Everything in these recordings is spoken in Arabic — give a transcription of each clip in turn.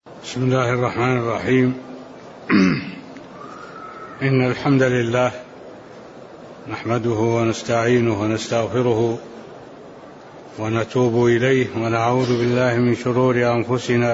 بسم الله الرحمن الرحيم. إن الحمد لله نحمده ونستعينه ونستغفره ونتوب إليه ونعوذ بالله من شرور أنفسنا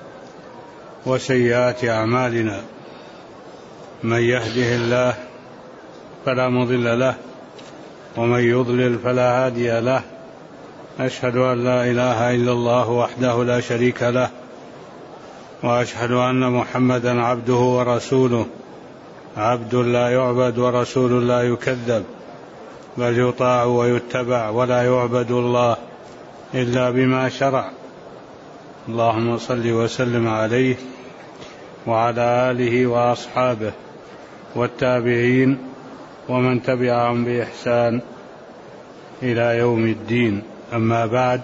وسيئات أعمالنا. من يهده الله فلا مضل له ومن يضلل فلا هادي له. أشهد أن لا إله إلا الله وحده لا شريك له، وأشهد أن محمدا عبده ورسوله، عبد لا يعبد ورسول لا يكذب، بل يطاع ويتبع ولا يعبد الله إلا بما شرع. اللهم صل وسلم عليه وعلى آله وأصحابه والتابعين ومن تبعهم بإحسان إلى يوم الدين. أما بعد،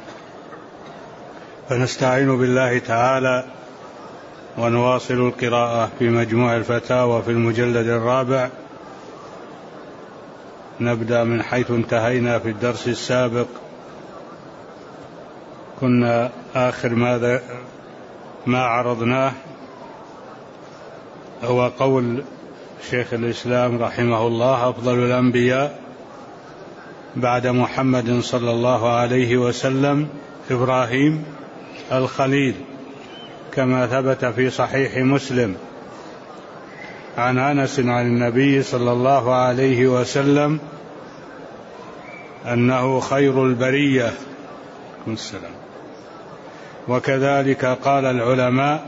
فنستعين بالله تعالى ونواصل القراءة في مجموع الفتاوى في المجلد الرابع. نبدأ من حيث انتهينا في الدرس السابق. كنا آخر ما عرضناه هو قول شيخ الإسلام رحمه الله: أفضل الأنبياء بعد محمد صلى الله عليه وسلم إبراهيم الخليل، كما ثبت في صحيح مسلم عن أنس عن النبي صلى الله عليه وسلم أنه خير البرية. وكذلك قال العلماء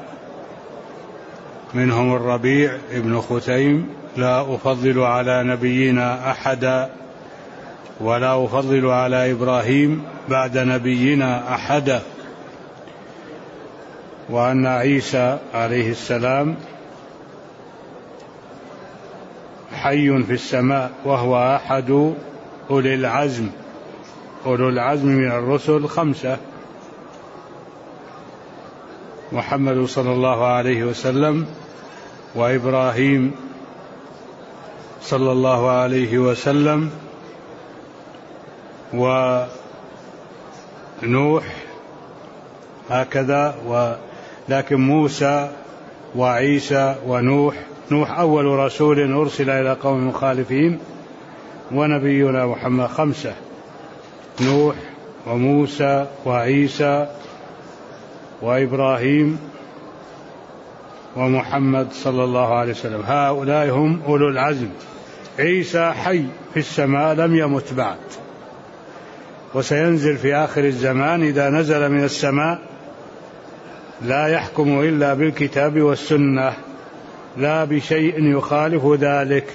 منهم الربيع بن خثيم: لا أفضل على نبينا أحدا ولا أفضل على إبراهيم بعد نبينا أحدا. وأن عيسى عليه السلام حي في السماء وهو أحد أولي العزم. أولو العزم من الرسل 5: محمد صلى الله عليه وسلم، وإبراهيم صلى الله عليه وسلم، ونوح، هكذا. لكن موسى وعيسى ونوح أول رسول أرسل إلى قوم مخالفين، ونبينا محمد 5: نوح وموسى وعيسى وإبراهيم ومحمد صلى الله عليه وسلم. هؤلاء هم أولو العزم. عيسى حي في السماء لم يمت بعد، وسينزل في آخر الزمان. إذا نزل من السماء لا يحكم إلا بالكتاب والسنة، لا بشيء يخالف ذلك.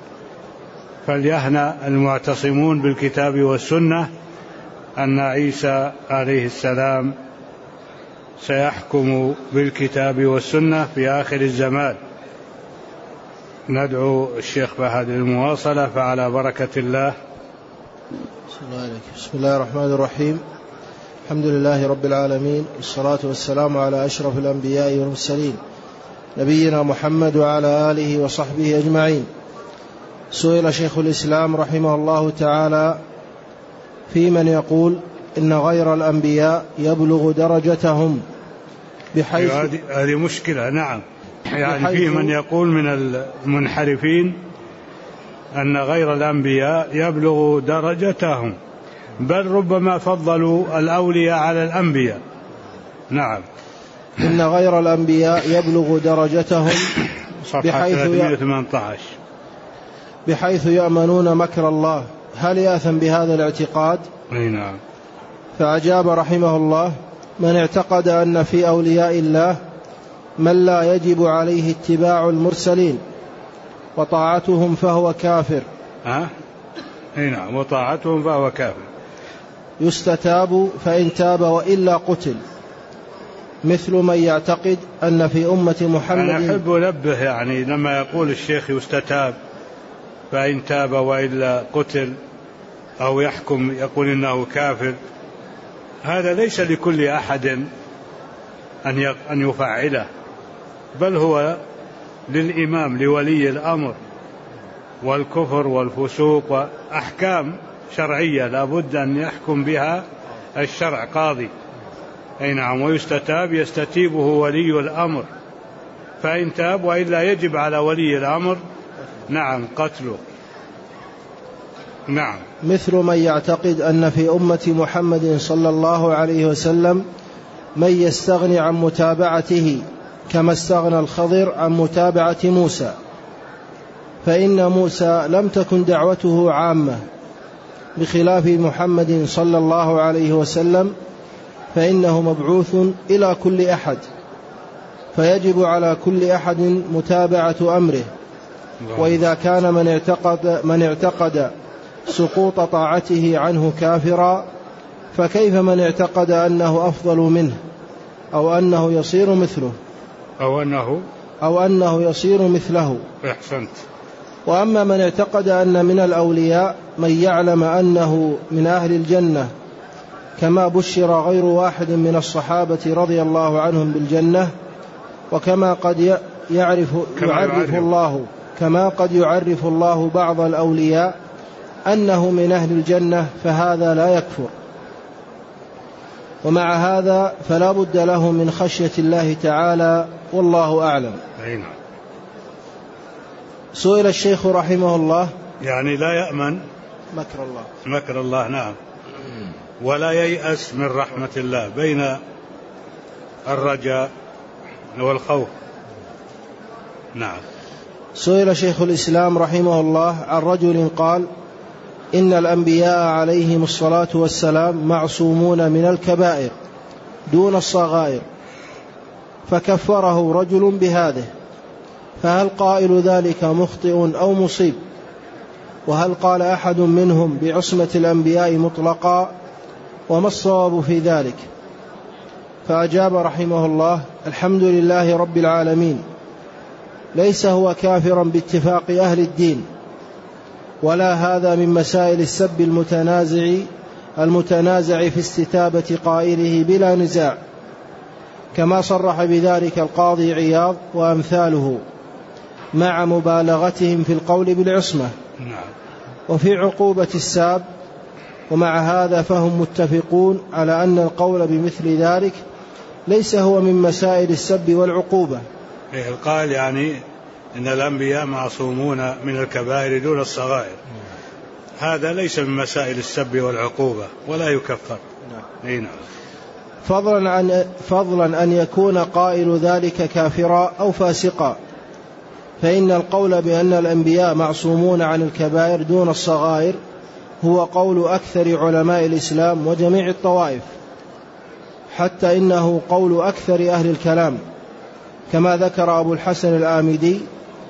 فليهنأ المعتصمون بالكتاب والسنة أن عيسى عليه السلام سيحكم بالكتاب والسنة في آخر الزمان. ندعو الشيخ فهد للمواصلة، فعلى بركة الله. بسم الله الرحمن الرحيم. الحمد لله رب العالمين، والصلاة والسلام على أشرف الأنبياء والمرسلين، نبينا محمد وعلى آله وصحبه أجمعين. سئل شيخ الإسلام رحمه الله تعالى في من يقول إن غير الأنبياء يبلغ درجتهم بحيث هذه مشكلة. نعم، يعني فيه من يقول من المنحرفين أن غير الأنبياء يبلغ درجتهم، بل ربما فضلوا الأولياء على الأنبياء. نعم. إن غير الأنبياء يبلغ درجتهم بحيث يأمنون مكر الله، هل يأثم بهذا الاعتقاد؟ نعم. فأجاب رحمه الله: من اعتقد أن في أولياء الله من لا يجب عليه اتباع المرسلين وطاعتهم فهو كافر. نعم، وطاعتهم فهو كافر. يستتاب فإن تاب وإلا قتل، مثل من يعتقد أن في أمة محمد. أنا أحب أنبه، يعني لما يقول الشيخ يستتاب فإن تاب وإلا قتل، أو يحكم يقول إنه كافر، هذا ليس لكل أحد أن يفعله، بل هو للإمام لولي الأمر. والكفر والفسوق وأحكام شرعية لا بد أن يحكم بها الشرع قاضي. أي نعم. ويستتاب يستتيبه ولي الأمر، فإن تاب، وإلا يجب على ولي الأمر نعم قتله. نعم. مثل من يعتقد أن في أمة محمد صلى الله عليه وسلم من يستغني عن متابعته كما استغنى الخضر عن متابعة موسى، فإن موسى لم تكن دعوته عامة، بخلاف محمد صلى الله عليه وسلم فإنه مبعوث إلى كل أحد، فيجب على كل أحد متابعة أمره. وإذا كان من اعتقد سقوط طاعته عنه كافرا، فكيف من اعتقد أنه أفضل منه أو أنه يصير مثله أو أنه يصير مثله. أحسنت. وأما من اعتقد أن من الأولياء من يعلم أنه من أهل الجنة، كما بشر غير واحد من الصحابة رضي الله عنهم بالجنة، وكما قد يعرف الله بعض الأولياء أنه من أهل الجنة، فهذا لا يكفر. ومع هذا فلا بد له من خشية الله تعالى، والله أعلم. سئل الشيخ رحمه الله، يعني لا يأمن مكر الله نعم، ولا ييأس من رحمة الله، بين الرجاء والخوف. نعم. سئل شيخ الإسلام رحمه الله عن رجل قال: إن الأنبياء عليهم الصلاة والسلام معصومون من الكبائر دون الصغائر، فكفره رجل بهذه، فهل قائل ذلك مخطئ أو مصيب؟ وهل قال أحد منهم بعصمة الأنبياء مطلقا؟ وما الصواب في ذلك؟ فأجاب رحمه الله: الحمد لله رب العالمين، ليس هو كافرا باتفاق أهل الدين، ولا هذا من مسائل السب المتنازع في استتابة قائله بلا نزاع، كما صرح بذلك القاضي عياض وأمثاله، مع مبالغتهم في القول بالعصمة وفي عقوبة الساب. ومع هذا فهم متفقون على أن القول بمثل ذلك ليس هو من مسائل السب والعقوبة. القائل يعني إن الأنبياء معصومون من الكبائر دون الصغائر، هذا ليس من مسائل السب والعقوبة ولا يكفر. نعم. فضلا أن يكون قائل ذلك كافرا أو فاسقا، فإن القول بأن الأنبياء معصومون عن الكبائر دون الصغائر هو قول أكثر علماء الإسلام وجميع الطوائف، حتى إنه قول أكثر أهل الكلام، كما ذكر أبو الحسن الآمدي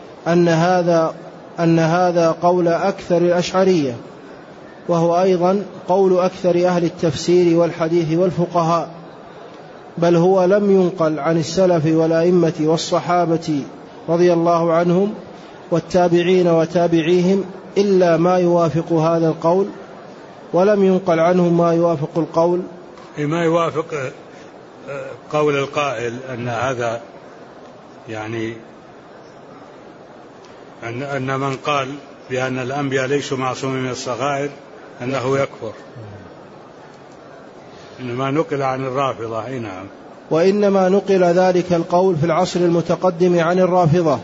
أن هذا قول أكثر الأشعرية، وهو أيضا قول أكثر أهل التفسير والحديث والفقهاء، بل هو لم ينقل عن السلف والأئمة والصحابة رضي الله عنهم والتابعين وتابعيهم إلا ما يوافق هذا القول، ولم ينقل عنهم ما يوافق القول، ما يوافق قول القائل أن هذا يعني أن من قال بأن الأنبياء ليسوا معصومين من الصغائر أنه يكفر، إنما نقل عن الرافضة. نعم. وإنما نقل ذلك القول في العصر المتقدم عن الرافضة،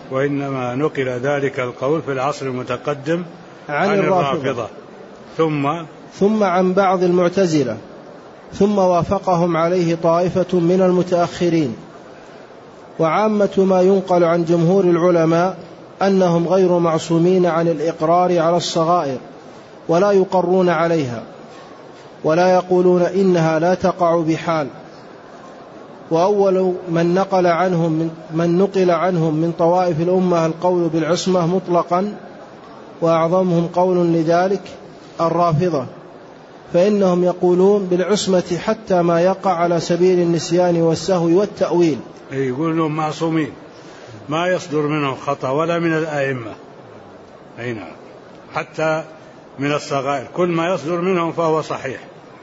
ثم عن بعض المعتزلة، ثم وافقهم عليه طائفة من المتأخرين. وعامة ما ينقل عن جمهور العلماء أنهم غير معصومين عن الإقرار على الصغائر، ولا يقرون عليها، ولا يقولون إنها لا تقع بحال. وأول من نقل عنهم من طوائف الأمة القول بالعصمة مطلقا، وأعظمهم قول لذلك الرافضة، فإنهم يقولون بالعصمة حتى ما يقع على سبيل النسيان والسهو والتأويل. يقولون معصومين، ما يصدر منهم خطأ ولا من الآئمة، نعم، حتى من الصغائر، كل ما يصدر منهم فهو صحيح.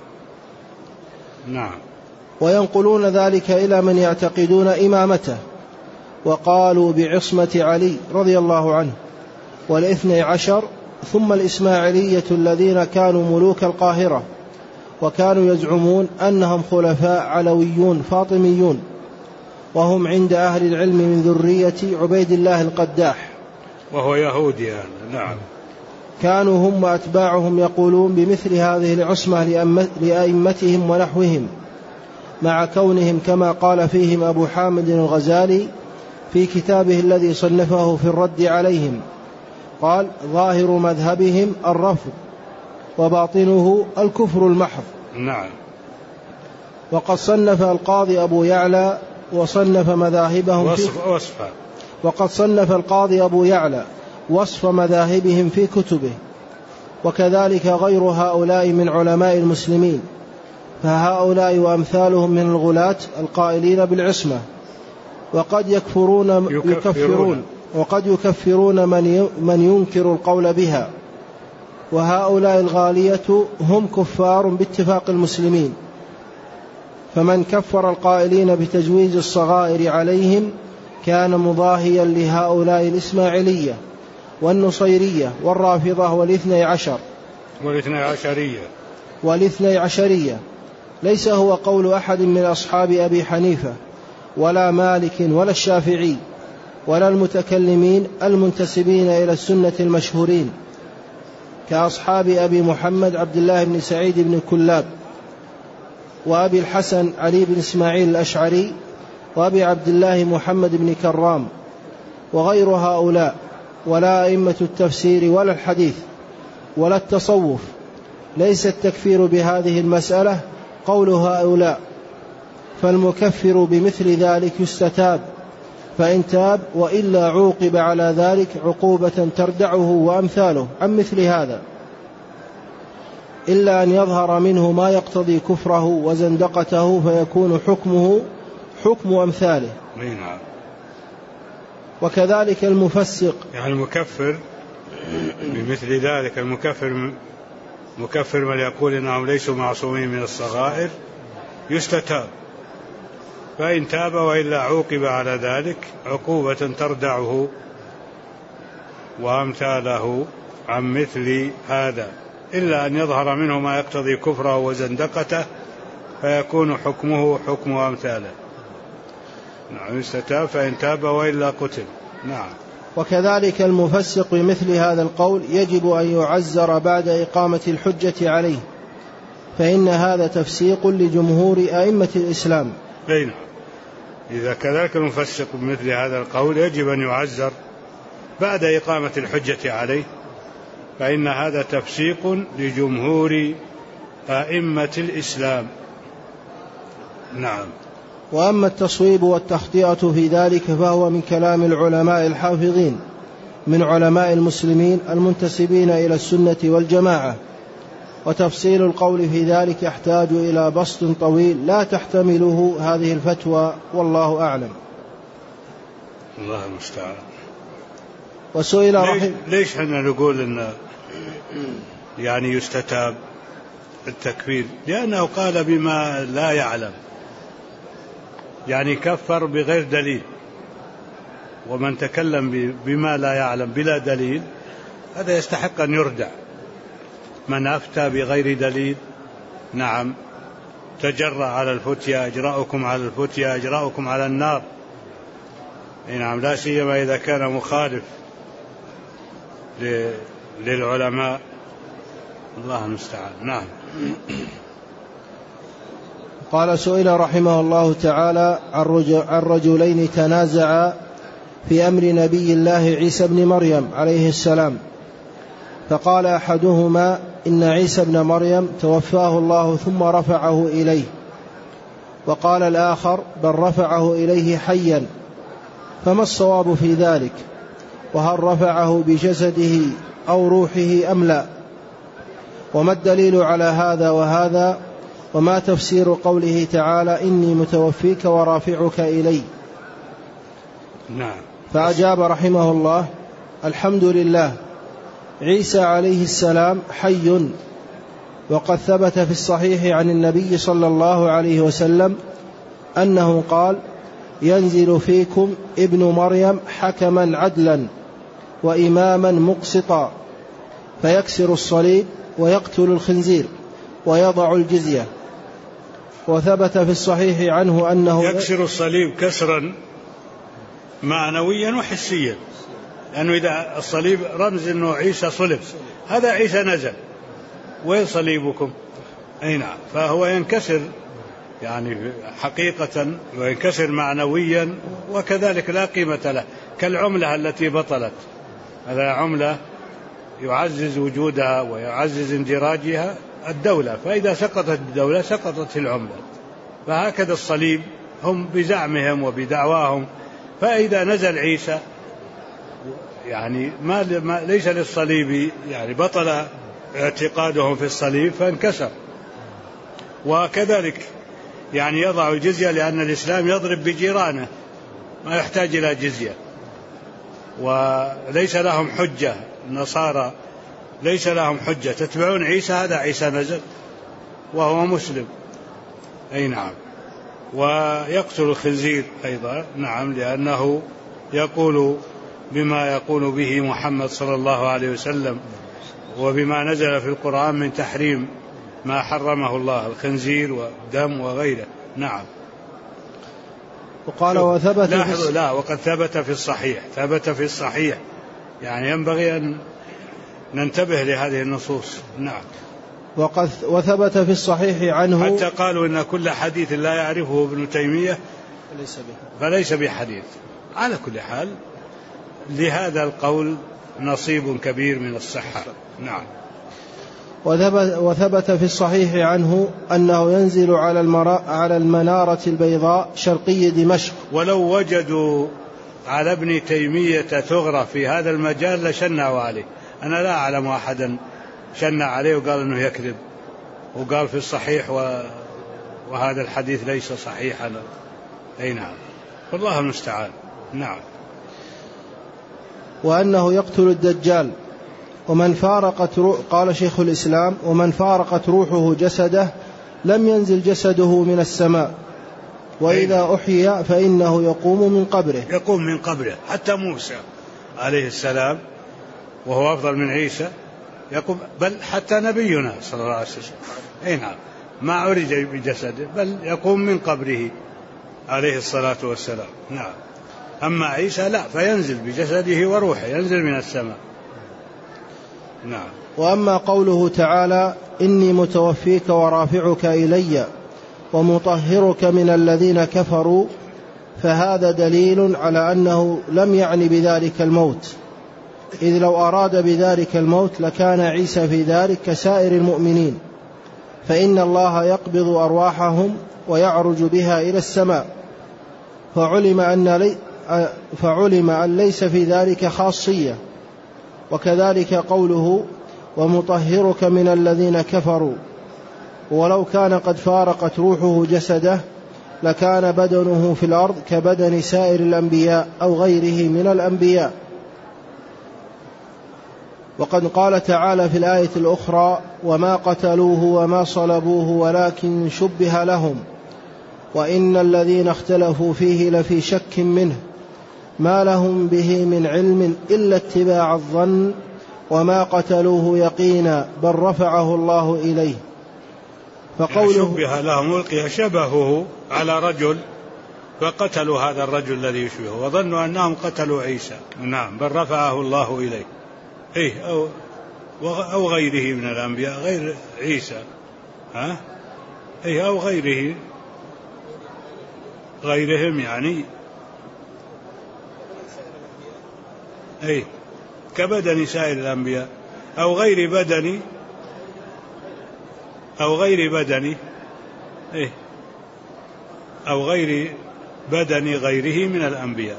نعم. وينقلون ذلك إلى من يعتقدون إمامته، وقالوا بعصمة علي رضي الله عنه والإثني عشر، ثم الإسماعيلية الذين كانوا ملوك القاهرة، وكانوا يزعمون أنهم خلفاء علويون فاطميون، وهم عند أهل العلم من ذرية عبيد الله القداح، وهو يهودي يعني. نعم. كانوا هم وأتباعهم يقولون بمثل هذه العصمة لأئمتهم ونحوهم، مع كونهم كما قال فيهم أبو حامد الغزالي في كتابه الذي صنفه في الرد عليهم، قال: ظاهر مذهبهم الرفض وباطنه الكفر المحض. نعم. وقد صنف القاضي أبو يعلى وصنف مذاهبهم وقد صنف القاضي أبو يعلى وصف مذاهبهم في كتبه، وكذلك غير هؤلاء من علماء المسلمين، فهؤلاء وأمثالهم من الغلاة القائلين بالعصمة، وقد يكفرون من ينكر القول بها، وهؤلاء الغالية هم كفار باتفاق المسلمين، فمن كفر القائلين بتجويز الصغائر عليهم كان مضاهيا لهؤلاء الإسماعيلية والنصيرية والرافضة والاثني عشرية. ليس هو قول أحد من أصحاب أبي حنيفة ولا مالك ولا الشافعي ولا المتكلمين المنتسبين إلى السنة المشهورين كأصحاب أبي محمد عبد الله بن سعيد بن كلاب، وأبي الحسن علي بن إسماعيل الأشعري، وأبي عبد الله محمد بن كرام وغير هؤلاء، ولا أئمة التفسير ولا الحديث ولا التصوف. ليس التكفير بهذه المسألة قول هؤلاء، فالمكفر بمثل ذلك يستتاب، فإن تاب وإلا عوقب على ذلك عقوبة تردعه وأمثاله عن مثل هذا، إلا أن يظهر منه ما يقتضي كفره وزندقته فيكون حكمه حكم أمثاله. وكذلك المفسق، يعني المكفر بمثل ذلك، مكفر من يقول إنهم ليسوا معصومين من الصغائر يستتاب، فإن تاب وإلا عوقب على ذلك عقوبة تردعه وأمثاله عن مثل هذا، إلا أن يظهر منه ما يقتضي كفره وزندقته فيكون حكمه حكم أمثاله. نعم، يستتاب فإن تاب وإلا قتل. نعم. وكذلك المفسق بمثل هذا القول يجب أن يعزر بعد إقامة الحجة عليه، فإن هذا تفسيق لجمهور أئمة الإسلام. بين إذا كذلك المفسق بمثل هذا القول يجب أن يعزر بعد إقامة الحجة عليه، فإن هذا تفسيق لجمهور أئمة الإسلام. نعم. وأما التصويب والتخطئة في ذلك فهو من كلام العلماء الحافظين من علماء المسلمين المنتسبين إلى السنة والجماعة، وتفصيل القول في ذلك يحتاج إلى بسط طويل لا تحتمله هذه الفتوى، والله أعلم. الله المستعان. وسئل ليش احنا نقول إن يعني يستتاب التكفير؟ لأنه قال بما لا يعلم، يعني كفر بغير دليل، ومن تكلم بما لا يعلم بلا دليل هذا يستحق أن يردع. من أفتى بغير دليل نعم تجرأ على الفتيا، أجرأكم على الفتيا أجرأكم على النار. نعم، لا سيما إذا كان مخالف للعلماء. الله المستعان. نعم. قال: سئل رحمه الله تعالى عن رجلين تنازعا في أمر نبي الله عيسى بن مريم عليه السلام، فقال أحدهما: إن عيسى بن مريم توفاه الله ثم رفعه إليه، وقال الآخر: بل رفعه إليه حيا، فما الصواب في ذلك؟ وهل رفعه بجسده أو روحه أم لا؟ وما الدليل على هذا وهذا؟ وما تفسير قوله تعالى: إني متوفيك ورافعك إلي؟ نعم. فأجاب رحمه الله: الحمد لله، عيسى عليه السلام حي، وقد ثبت في الصحيح عن النبي صلى الله عليه وسلم أنه قال: ينزل فيكم ابن مريم حكما عدلا وإماما مقسطا، فيكسر الصليب ويقتل الخنزير ويضع الجزية. وثبت في الصحيح عنه أنه يكسر الصليب كسرا معنويا وحسيا، لأنه إذا الصليب رمز أنه عيسى صلب، هذا عيسى نزل، وين صليبكم؟ أي نعم، فهو ينكسر يعني حقيقة وينكسر معنويا، وكذلك لا قيمة له، كالعملة التي بطلت، هذا عملة يعزز وجودها ويعزز اندراجها الدولة، فإذا سقطت الدولة سقطت العملة. فهكذا الصليب هم بزعمهم وبدعواهم، فإذا نزل عيسى يعني ليس للصليب يعني بطل اعتقادهم في الصليب فانكسر. وكذلك يعني يضع الجزية، لأن الإسلام يضرب بجيرانه ما يحتاج إلى جزية، وليس لهم حجة. النصارى ليس لهم حجة، تتبعون عيسى، هذا عيسى نزل وهو مسلم. أي نعم. ويقتل الخنزير أيضا، نعم، لأنه يقول بما يقول به محمد صلى الله عليه وسلم، وبما نزل في القرآن من تحريم ما حرمه الله، الخنزير والدم وغيره. نعم. وقال وثبت وقد ثبت في الصحيح، ثبت في الصحيح، يعني ينبغي أن ننتبه لهذه النصوص. نعم. وثبت في الصحيح عنه، حتى قالوا إن كل حديث لا يعرفه ابن تيمية فليس بحديث. على كل حال لهذا القول نصيب كبير من الصحة. نعم. وثبت في الصحيح عنه أنه ينزل على المنارة البيضاء شرقي دمشق. ولو وجدوا على ابن تيمية ثغرة في هذا المجال لشنعوا عليه. أنا لا أعلم أحدا شنع عليه وقال أنه يكذب، وقال في الصحيح وهذا الحديث ليس صحيحا. أي نعم، والله المستعان. نعم. وأنه يقتل الدجال، ومن فارقت قال شيخ الإسلام: ومن فارقت روحه جسده لم ينزل جسده من السماء، وإذا أحيى فإنه يقوم من قبره. حتى موسى عليه السلام وهو أفضل من عيسى يقوم، بل حتى نبينا صلى الله عليه وسلم أي نعم ما عرج بجسده، بل يقوم من قبره عليه الصلاة والسلام. نعم. أما عيسى لا، فينزل بجسده وروحه، ينزل من السماء. نعم. وأما قوله تعالى: إني متوفيك ورافعك إلي ومطهرك من الذين كفروا، فهذا دليل على أنه لم يعني بذلك الموت، إذ لو أراد بذلك الموت لكان عيسى في ذلك كسائر المؤمنين، فإن الله يقبض أرواحهم ويعرج بها إلى السماء، فعلم أن ليس في ذلك خاصية. وكذلك قوله: ومطهرك من الذين كفروا، ولو كان قد فارقت روحه جسده لكان بدنه في الأرض كبدن سائر الأنبياء أو غيره من الأنبياء. وقد قال تعالى في الآية الأخرى: وما قتلوه وما صلبوه ولكن شبه لهم وإن الذين اختلفوا فيه لفي شك منه ما لهم به من علم إلا اتباع الظن وما قتلوه يقينا بل رفعه الله إليه. فقوله شبه لهم، ألقي شبهه على رجل فقتلوا هذا الرجل الذي يشبهه وظنوا أنهم قتلوا عيسى. نعم، بل رفعه الله إليه. أو غيره من الأنبياء غير عيسى، أو غيرهم يعني كبدن سائر الأنبياء أو غير بدن غيره من الأنبياء.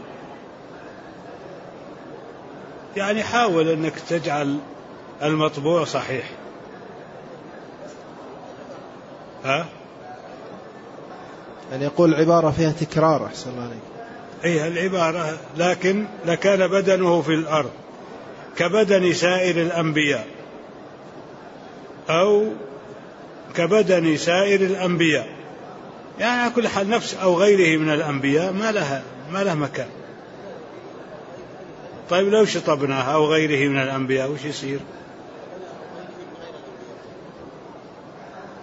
يعني حاول أنك تجعل المطبوع صحيح. يعني يقول عبارة فيها تكرار. أحسن الله عليك. العبارة لكن لكان بدنه في الأرض كبدن سائر الأنبياء أو كبدن سائر الأنبياء، يعني على كل حال نفس أو غيره من الأنبياء ما له مكان. طيب لو شطبناها أو غيره من الأنبياء وش يصير؟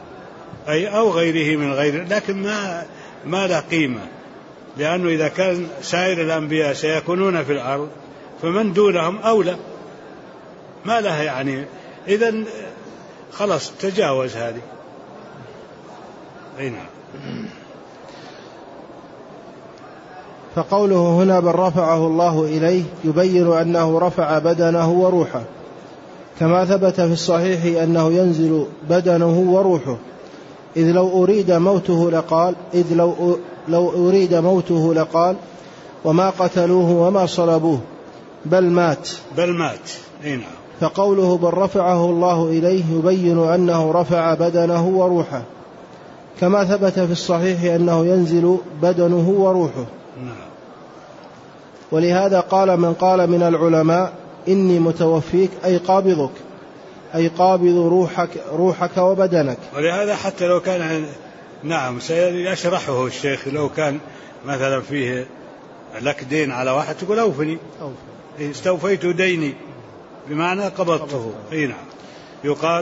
أي أو غيره من غيره، لكن ما له قيمة، لأنه إذا كان سائر الأنبياء سيكونون في الأرض فمن دونهم أولى، ما له يعني، إذن خلاص تجاوز هذه. أي نعم. فقوله هنا بل رفعه الله إليه يبين أنه رفع بدنه وروحه، كما ثبت في الصحيح أنه ينزل بدنه وروحه، إذ لو أريد موته لقال وما قتلوه وما صلبوه بل مات. أي نعم. فقوله بل رفعه الله إليه يبين أنه رفع بدنه وروحه، كما ثبت في الصحيح أنه ينزل بدنه وروحه. نعم. ولهذا قال من قال من العلماء إني متوفيك أي قابضك، أي قابض روحك وبدنك. ولهذا حتى لو كان نعم سيشرحه الشيخ، لو كان مثلا فيه لك دين على واحد تقول أوفني، استوفيت ديني بمعنى قبضته. أي نعم. يقال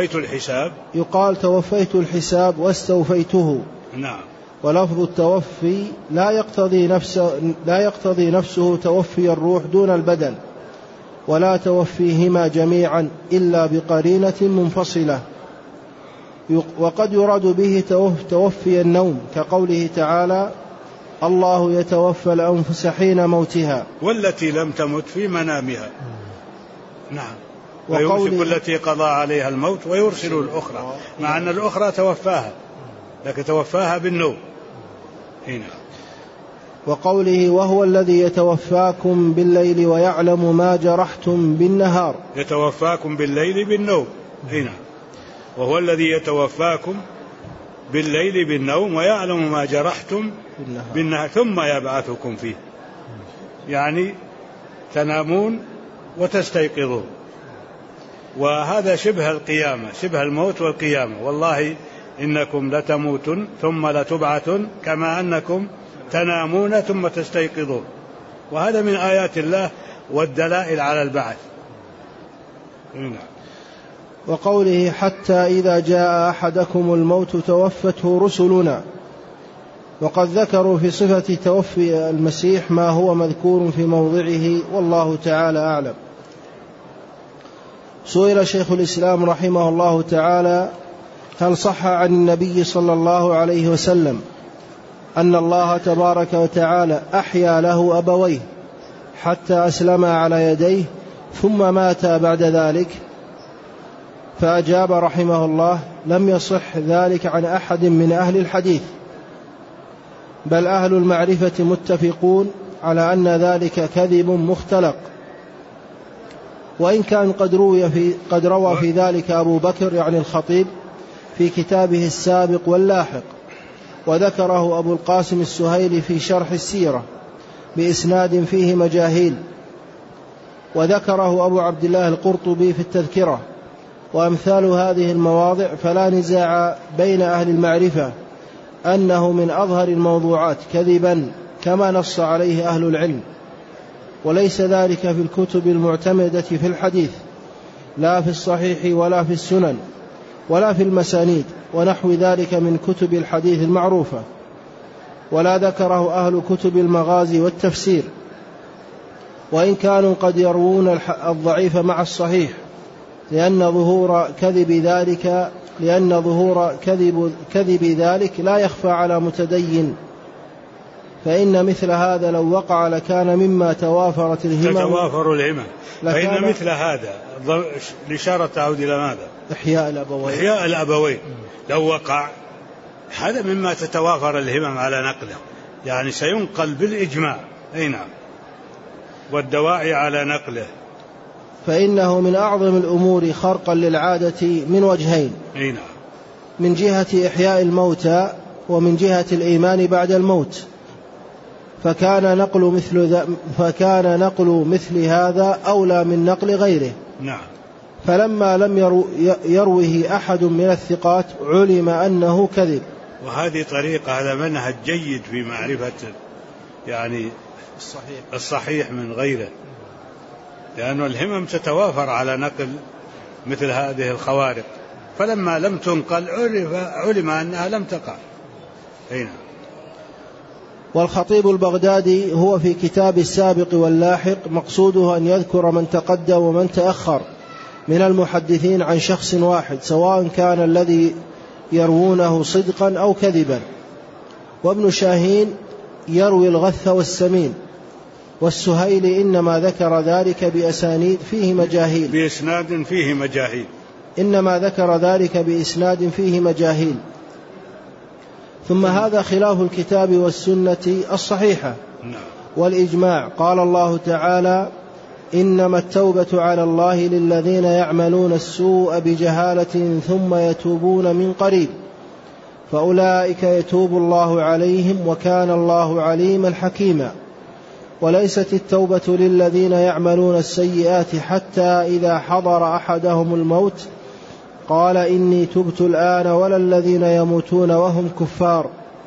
توفيت الحساب واستوفيته. نعم. ولفظ التوفي لا يقتضي نفسه توفي الروح دون البدن، ولا توفيهما جميعا إلا بقرينة منفصلة. وقد يراد به توفي النوم، كقوله تعالى الله يتوفى الأنفس حين موتها والتي لم تمت في منامها. نعم. ويمسك التي قضى عليها الموت ويرسل الأخرى، مع أن الأخرى توفاها لكن توفاها بالنوم. هنا. وقوله وهو الذي يتوفاكم بالليل ويعلم ما جرحتم بالنهار. يتوفاكم بالليل بالنوم. هنا. وهو الذي يتوفاكم بالليل بالنوم ويعلم ما جرحتم بالنهار ثم يبعثكم فيه، يعني تنامون وتستيقظون، وهذا شبه القيامة، شبه الموت والقيامة. والله إنكم لتموتن ثم لتبعثن كما أنكم تنامون ثم تستيقظون، وهذا من آيات الله والدلائل على البعث. وقوله حتى إذا جاء أحدكم الموت توفته رسلنا. وقد ذكروا في صفة توفي المسيح ما هو مذكور في موضعه، والله تعالى أعلم. سئل شيخ الإسلام رحمه الله تعالى هل صح عن النبي صلى الله عليه وسلم أن الله تبارك وتعالى أحيا له أبويه حتى أسلما على يديه ثم ماتا بعد ذلك؟ فأجاب رحمه الله لم يصح ذلك عن أحد من أهل الحديث، بل أهل المعرفة متفقون على أن ذلك كذب مختلق، وإن كان قد روى في ذلك أبو بكر يعني الخطيب في كتابه السابق واللاحق، وذكره أبو القاسم السهيلي في شرح السيرة بإسناد فيه مجاهيل، وذكره أبو عبد الله القرطبي في التذكرة. وأمثال هذه المواضع فلا نزاع بين أهل المعرفة أنه من أظهر الموضوعات كذبا كما نص عليه أهل العلم، وليس ذلك في الكتب المعتمدة في الحديث، لا في الصحيح ولا في السنن ولا في المسانيد ونحو ذلك من كتب الحديث المعروفة، ولا ذكره أهل كتب المغازي والتفسير، وإن كانوا قد يروون الضعيف مع الصحيح، لأن ظهور كذب ذلك لا يخفى على متدين، فإن مثل هذا لو وقع لكان مما توافرت الهمم. تتوافر الهمم، فإن مثل هذا الإشارة تعود إلى ماذا؟ إحياء الأبوين لو وقع هذا مما تتوافر الهمم على نقله، يعني سينقل بالإجماع. أي نعم. والدواعي على نقله، فإنه من أعظم الأمور خرقا للعادة من وجهين. أي نعم. من جهة إحياء الموتى ومن جهة الإيمان بعد الموت، فكان نقل مثل هذا أولى من نقل غيره. نعم. فلما لم يروه أحد من الثقات علم أنه كذب. وهذه طريقة، هذا منهج جيد في معرفة يعني الصحيح من غيره، لأن الهمم تتوافر على نقل مثل هذه الخوارق. فلما لم تنقل علم أنها لم تقع. هنا. والخطيب البغدادي هو في كتاب السابق واللاحق مقصوده أن يذكر من تقدم ومن تأخر من المحدثين عن شخص واحد، سواء كان الذي يروونه صدقا أو كذبا. وابن شاهين يروي الغث والسمين، والسهيلي إنما ذكر ذلك بأسانيد فيه مجاهيل، بإسناد فيه مجاهيل، إنما ذكر ذلك بإسناد فيه مجاهيل. ثم هذا خلاف الكتاب والسنة الصحيحة والإجماع. قال الله تعالى: إنما التوبة على الله للذين يعملون السوء بجهالة ثم يتوبون من قريب فأولئك يتوب الله عليهم وكان الله عليما حكيما. وليست التوبة للذين يعملون السيئات حتى إذا حضر أحدهم الموت قال إني تبت الآن، ولا الذين يموتون وهم كفار.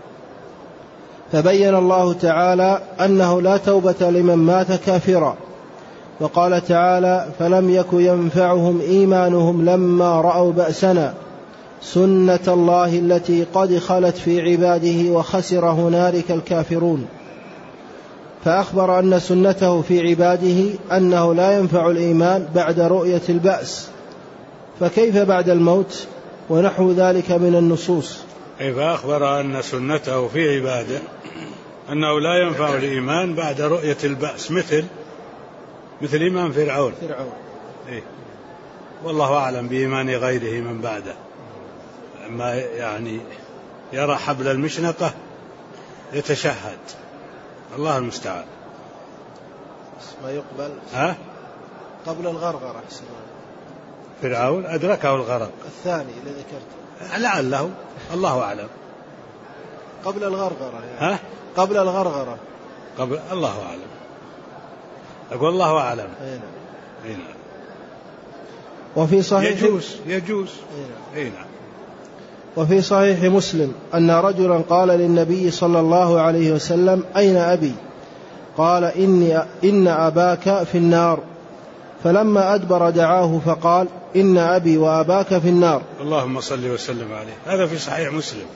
فبين الله تعالى أنه لا توبة لمن مات كافرا. وقال تعالى: فلم يك ينفعهم إيمانهم لما رأوا بأسنا سنة الله التي قد خلت في عباده وخسر هنالك الكافرون. فأخبر أن سنته في عباده أنه لا ينفع الإيمان بعد رؤية البأس، فكيف بعد الموت ونحو ذلك من النصوص. فأخبر أن سنته في عباده أنه لا ينفع الإيمان بعد رؤية البأس، مثل إيمان فرعون. إيه؟ والله أعلم بإيمان غيره من بعده، ما يعني يرى حبل المشنقة يتشهد، الله المستعان. ما يقبل قبل الغرغرة. فرعون أدركه الغرق. الثاني اللي ذكرته لعله، الله أعلم. قبل الغرغرة يعني. قبل الغرغرة، قبل، الله أعلم. أقول الله أعلم. هنا. وفي صحيح يجوز. هنا. وفي صحيح مسلم أن رجلا قال للنبي صلى الله عليه وسلم: أين أبي؟ قال: إن أباك في النار. فلما أدبر دعاه فقال: إن أبي وأباك في النار. اللهم صل وسلم عليه. هذا في صحيح مسلم.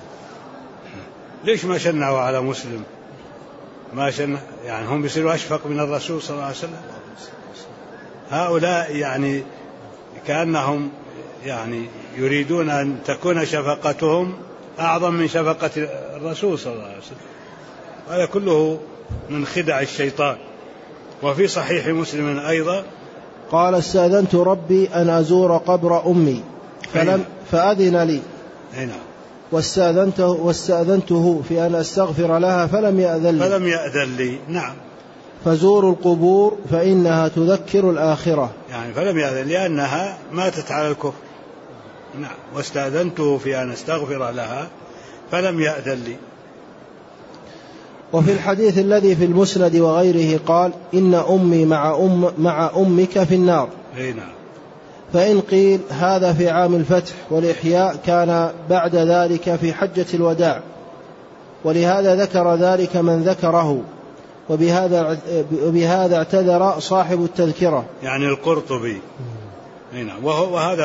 ليش ما شنعوا على مسلم؟ ما شنع يعني هم بيصيروا أشفق من الرسول صلى الله عليه وسلم. هؤلاء يعني كأنهم يعني يريدون أن تكون شفقتهم أعظم من شفقة الرسول صلى الله عليه وسلم. هذا كله من خدع الشيطان. وفي صحيح مسلم أيضا قال: استأذنت ربي أن أزور قبر أمي فأذن لي، واستأذنته في أن أستغفر لها فلم يأذن لي. نعم. فزوروا القبور فإنها تذكر الآخرة. يعني فلم يأذن لأنها ماتت على الكفر. نعم. واستأذنته في أن أستغفر لها فلم يأذن لي. وفي الحديث الذي في المسند وغيره قال: إن أمي مع أمك في النار. نعم. فإن قيل هذا في عام الفتح، والإحياء كان بعد ذلك في حجة الوداع، ولهذا ذكر ذلك من ذكره، وبهذا اعتذر صاحب التذكرة يعني القرطبي. وهذا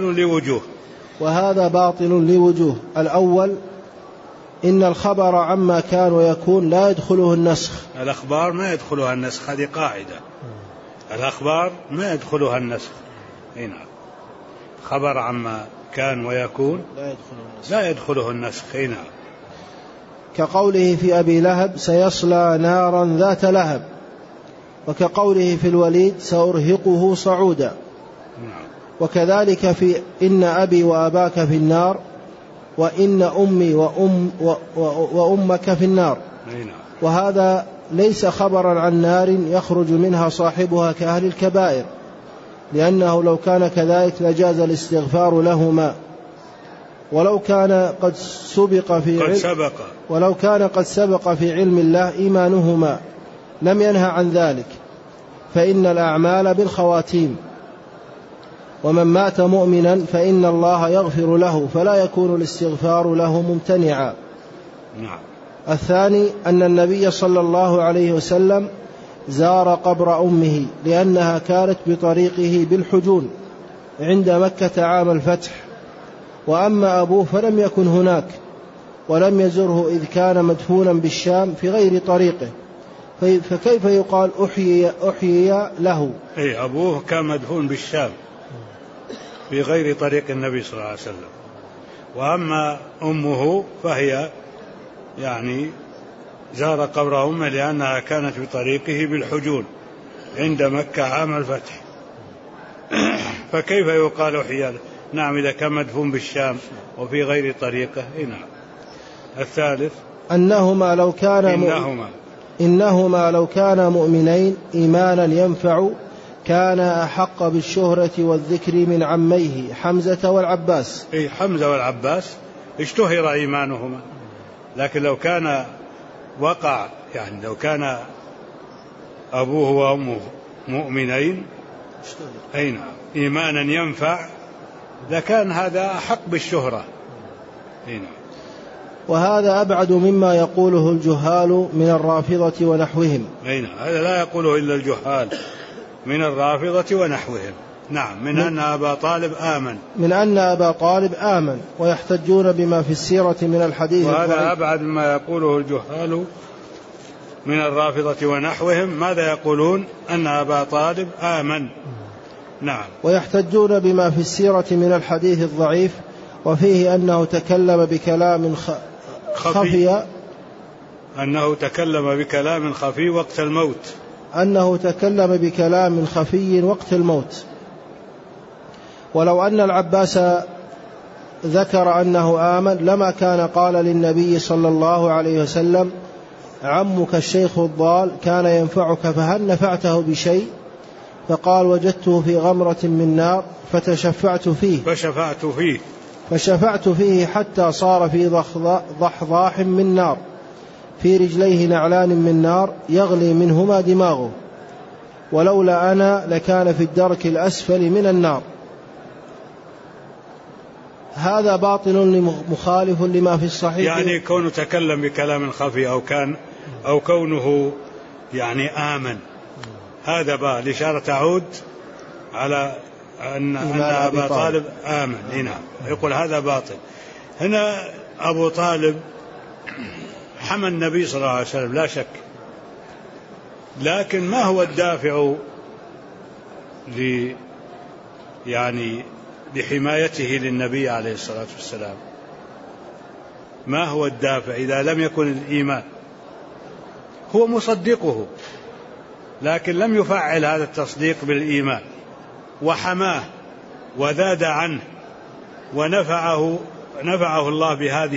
باطل لوجوه. الأول: إن الخبر عما كان ويكون لا يدخله النسخ. الأخبار ما يدخلها النسخ، هذه قاعدة. الأخبار ما يدخلها النسخ. نعم. خبر عما كان ويكون لا يدخله النسخ. نعم. كقوله في أبي لهب: سيصلى نارا ذات لهب. وكقوله في الوليد: سأرهقه صعودا. وكذلك في إن أبي وأباك في النار، وإن أمي وأمك في النار. وهذا ليس خبرا عن نار يخرج منها صاحبها كأهل الكبائر، لأنه لو كان كذلك لجاز الاستغفار لهما، ولو كان قد سبق في علم الله إيمانهما لم ينهى عن ذلك، فإن الأعمال بالخواتيم. ومن مات مؤمنا فإن الله يغفر له، فلا يكون الاستغفار له ممتنعا. الثاني: أن النبي صلى الله عليه وسلم زار قبر أمه، لأنها كانت بطريقه بالحجون عند مكة عام الفتح، وأما أبوه فلم يكن هناك ولم يزره إذ كان مدفونا بالشام في غير طريقه، فكيف يقال أحيي له؟ أي أبوه كان مدفون بالشام في غير طريق النبي صلى الله عليه وسلم. وأما أمه فهي يعني زار قبر أمه لأنها كانت بطريقه بالحجون عند مكة عام الفتح. فكيف يقال أحيي له؟ نعم إذا كان مدفون بالشام وفي غير طريقه. نعم. الثالث إنهما لو كانا مؤمنين إيمانا ينفع كان أحق بالشهرة والذكر من عميه حمزة والعباس. أي حمزة والعباس اشتهر إيمانهما، لكن لو كان وقع يعني لو كان أبوه وأمه مؤمنين أين إيمانا ينفع لكان هذا أحق بالشهرة. وهذا أبعد مما يقوله الجهال من الرافضة ونحوهم. هذا لا يقوله إلا الجهال من الرافضة ونحوهم. نعم. من أن أبا طالب آمن ويحتجون بما في السيرة من الحديث. وهذا أبعد مما يقوله الجهال من الرافضة ونحوهم. ماذا يقولون؟ أن أبا طالب آمن. نعم. ويحتجون بما في السيرة من الحديث الضعيف وفيه أنه تكلم بكلام خفي أنه تكلم بكلام خفي وقت الموت. ولو أن العباس ذكر أنه آمن لما كان قال للنبي صلى الله عليه وسلم عمك الشيخ الضال كان ينفعك فهل نفعته بشيء؟ فقال وجدته في غمرة من نار فشفعت فيه حتى صار في ضحضاح من نار في رجليه نعلان من نار يغلي منهما دماغه ولولا أنا لكان في الدرك الأسفل من النار. هذا باطل مخالف لما في الصحيح. يعني كونه تكلم بكلام خفي أو كونه يعني آمن، هذا الإشارة تعود على أن أبا طالب آمن. نعم. يقول هذا باطل. هنا أبو طالب حمى النبي صلى الله عليه وسلم لا شك، لكن ما هو الدافع لحمايته للنبي عليه الصلاة والسلام؟ ما هو الدافع إذا لم يكن الإيمان؟ هو مصدقه لكن لم يفعل هذا التصديق بالإيمان، وحماه وذاد عنه ونفعه الله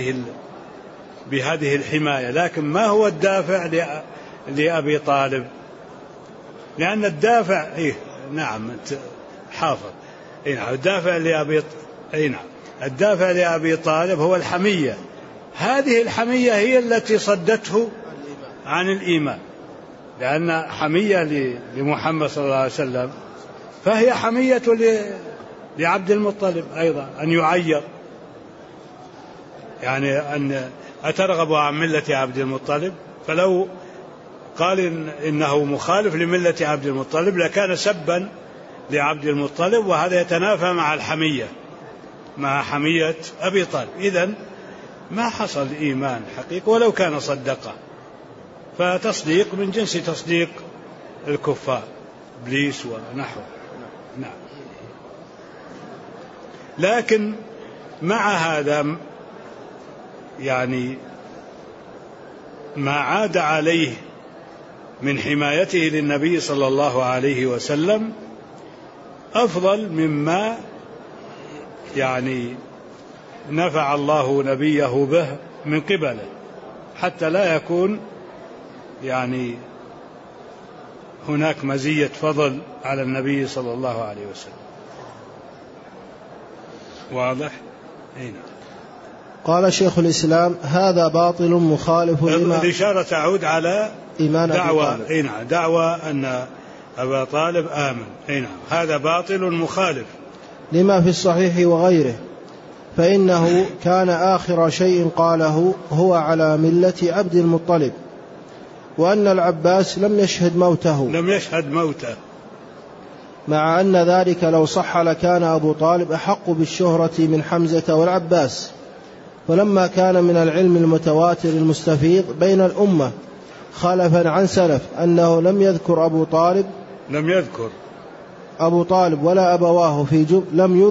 بهذه الحماية. لكن ما هو الدافع لأبي طالب؟ لأن الدافع نعم حافظ. الدافع لأبي طالب هو الحمية. هذه الحمية هي التي صدته عن الإيمان، لأن حمية لمحمد صلى الله عليه وسلم فهي حمية لعبد المطلب أيضا أن يعير، يعني أن أترغب عن ملة عبد المطلب، فلو قال إنه مخالف لملة عبد المطلب لكان سبا لعبد المطلب، وهذا يتنافى مع حمية أبي طالب. إذن ما حصل إيمان حقيقي ولو كان صدقه، فتصديق من جنس تصديق الكفار إبليس ونحوه. نعم. لكن مع هذا يعني ما عاد عليه من حمايته للنبي صلى الله عليه وسلم أفضل مما يعني نفع الله نبيه به من قبله، حتى لا يكون يعني هناك مزية فضل على النبي صلى الله عليه وسلم. واضح؟ قال شيخ الإسلام هذا باطل مخالف لما الإشارة تعود على دعوى أن أبا طالب آمن. هذا باطل مخالف لما في الصحيح وغيره، فإنه كان آخر شيء قاله هو على ملة عبد المطلب، وأن العباس لم يشهد موته مع أن ذلك لو صح لكان أبو طالب أحق بالشهرة من حمزة والعباس، فلما كان من العلم المتواتر المستفيض بين الأمة خلفا عن سلف أنه لم يذكر أبو طالب ولا أبواه في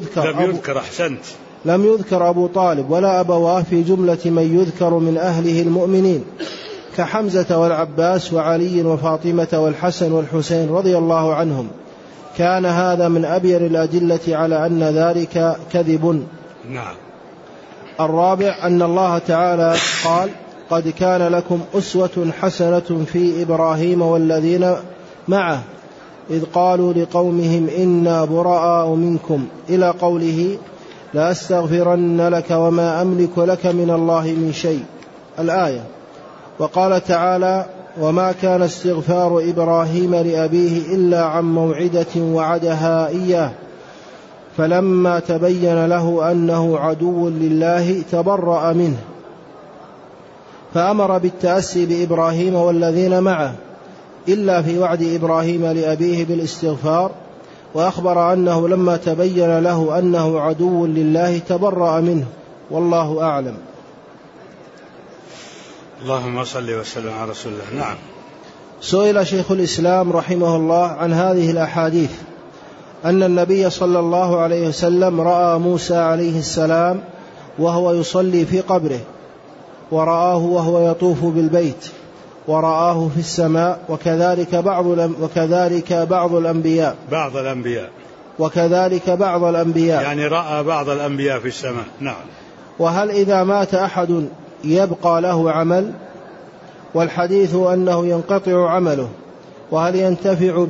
لم يذكر أبو طالب ولا أبواه في جملة من يذكر من أهله المؤمنين كحمزة والعباس وعلي وفاطمة والحسن والحسين رضي الله عنهم، كان هذا من أبير الأدلة على أن ذلك كذب. نعم. الرابع أن الله تعالى قال: قد كان لكم أسوة حسنة في إبراهيم والذين معه إذ قالوا لقومهم إنا براء منكم إلى قوله لا أستغفرن لك وما أملك لك من الله من شيء، الآية. وقال تعالى: وما كان استغفار إبراهيم لأبيه إلا عن موعدة وعدها إياه فلما تبين له أنه عدو لله تبرأ منه، فأمر بالتأسي بإبراهيم والذين معه إلا في وعد إبراهيم لأبيه بالاستغفار، وأخبر أنه لما تبين له أنه عدو لله تبرأ منه، والله أعلم. اللهم صل وسلم على رسول الله. نعم. سئل شيخ الإسلام رحمه الله عن هذه الأحاديث أن النبي صلى الله عليه وسلم رأى موسى عليه السلام وهو يصلي في قبره، ورآه وهو يطوف بالبيت، ورآه في السماء، وكذلك بعض الأنبياء يعني رأى بعض الأنبياء في السماء. نعم. وهل إذا مات أحد يبقى له عمل؟ والحديث أنه ينقطع عمله. وهل ينتفع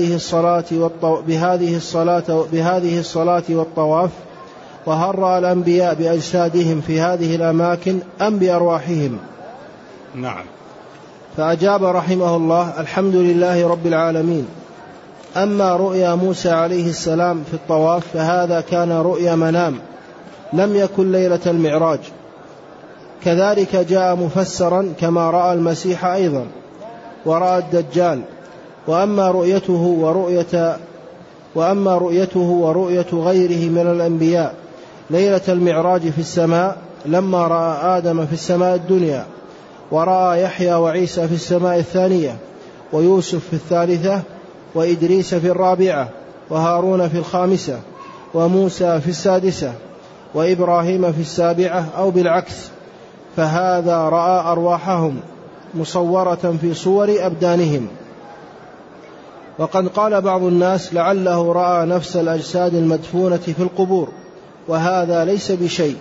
بهذه الصلاة والطواف؟ وهل رأى الأنبياء بأجسادهم في هذه الأماكن أم بأرواحهم؟ نعم. فأجاب رحمه الله: الحمد لله رب العالمين. أما رؤيا موسى عليه السلام في الطواف فهذا كان رؤيا منام لم يكن ليلة المعراج، كذلك جاء مفسرا كما رأى المسيح أيضا ورأى الدجال. وأما رؤيته ورؤية غيره من الأنبياء ليلة المعراج في السماء لما رأى آدم في السماء الدنيا، ورأى يحيى وعيسى في السماء الثانية، ويوسف في الثالثة، وإدريس في الرابعة، وهارون في الخامسة، وموسى في السادسة، وإبراهيم في السابعة أو بالعكس، فهذا رأى أرواحهم مصورة في صور أبدانهم. وقد قال بعض الناس لعله رأى نفس الأجساد المدفونة في القبور، وهذا ليس بشيء،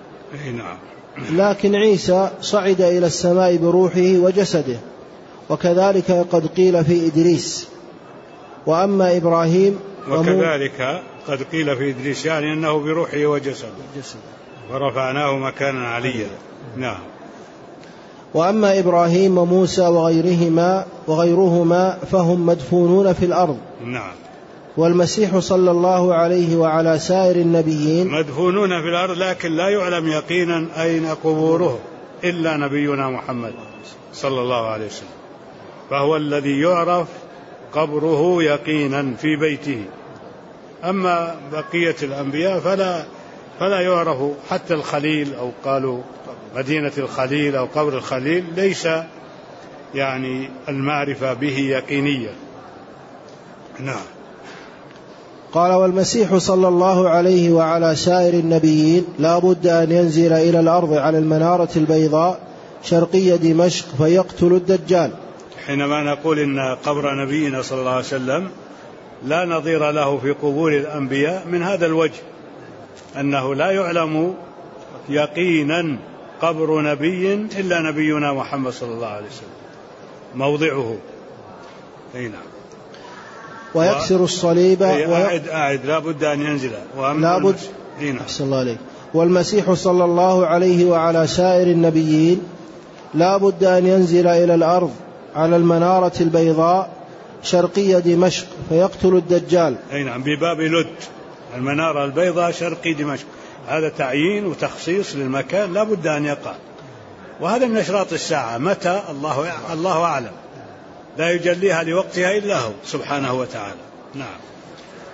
لكن عيسى صعد إلى السماء بروحه وجسده، وكذلك قد قيل في إدريس. وأما إبراهيم وكذلك قد قيل في إدريس يعني أنه بروحه وجسده ورفعناه مكانا عليا. نعم. وأما إبراهيم وموسى وغيرهما فهم مدفونون في الأرض. نعم. والمسيح صلى الله عليه وعلى سائر النبيين مدفونون في الأرض، لكن لا يعلم يقينا أين قبوره إلا نبينا محمد صلى الله عليه وسلم، فهو الذي يعرف قبره يقينا في بيته. أما بقية الأنبياء فلا يعرف، حتى الخليل أو قالوا مدينة الخليل أو قبر الخليل ليس يعني المعرفة به يقينية. نعم. قال: والمسيح صلى الله عليه وعلى سائر النبيين لا بد أن ينزل إلى الأرض على المنارة البيضاء شرقي دمشق فيقتل الدجال. حينما نقول إن قبر نبينا صلى الله عليه وسلم لا نظير له في قبور الأنبياء من هذا الوجه، أنه لا يعلم يقينا قبر نبي إلا نبينا محمد صلى الله عليه وسلم موضعه. نعم. ويكسر الصليب أعد لا بد أن ينزل. لا بد. أحسن الله عليك. والمسيح صلى الله عليه وعلى سائر النبيين لا بد أن ينزل إلى الأرض على المنارة البيضاء شرقي دمشق فيقتل الدجال. نعم. بباب لد، المنارة البيضاء شرقي دمشق، هذا تعيين وتخصيص للمكان لا بد أن يقع، وهذا من أشراط الساعة. متى؟ الله أعلم، لا يجليها لوقتها إلا هو سبحانه وتعالى. نعم.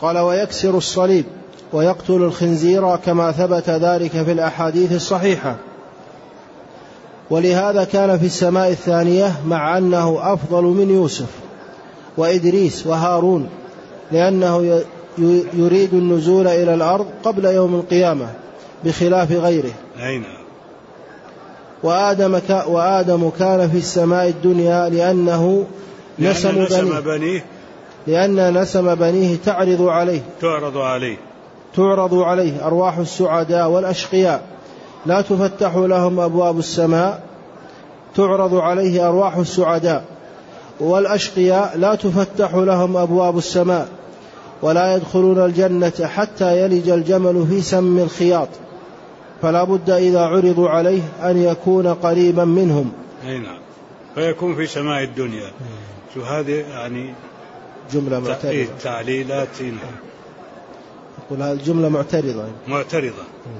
قال ويكسر الصليب ويقتل الخنزير كما ثبت ذلك في الأحاديث الصحيحة. ولهذا كان في السماء الثانية مع أنه أفضل من يوسف وإدريس وهارون، لأنه يريد النزول إلى الأرض قبل يوم القيامة بخلاف غيره. وآدم كان في السماء الدنيا لأن نسم بنيه تعرض عليه أرواح السعداء والأشقياء لا تفتح لهم أبواب السماء. تعرض عليه أرواح السعداء والأشقياء لا تفتح لهم أبواب السماء ولا يدخلون الجنة حتى يلج الجمل في سم الخياط، فلا بد إذا عرضوا عليه أن يكون قريبا منهم. نعم، فيكون في سماء الدنيا. شو هذه يعني جملة معترضة. تعليلات. يقول هذه الجملة معترضة.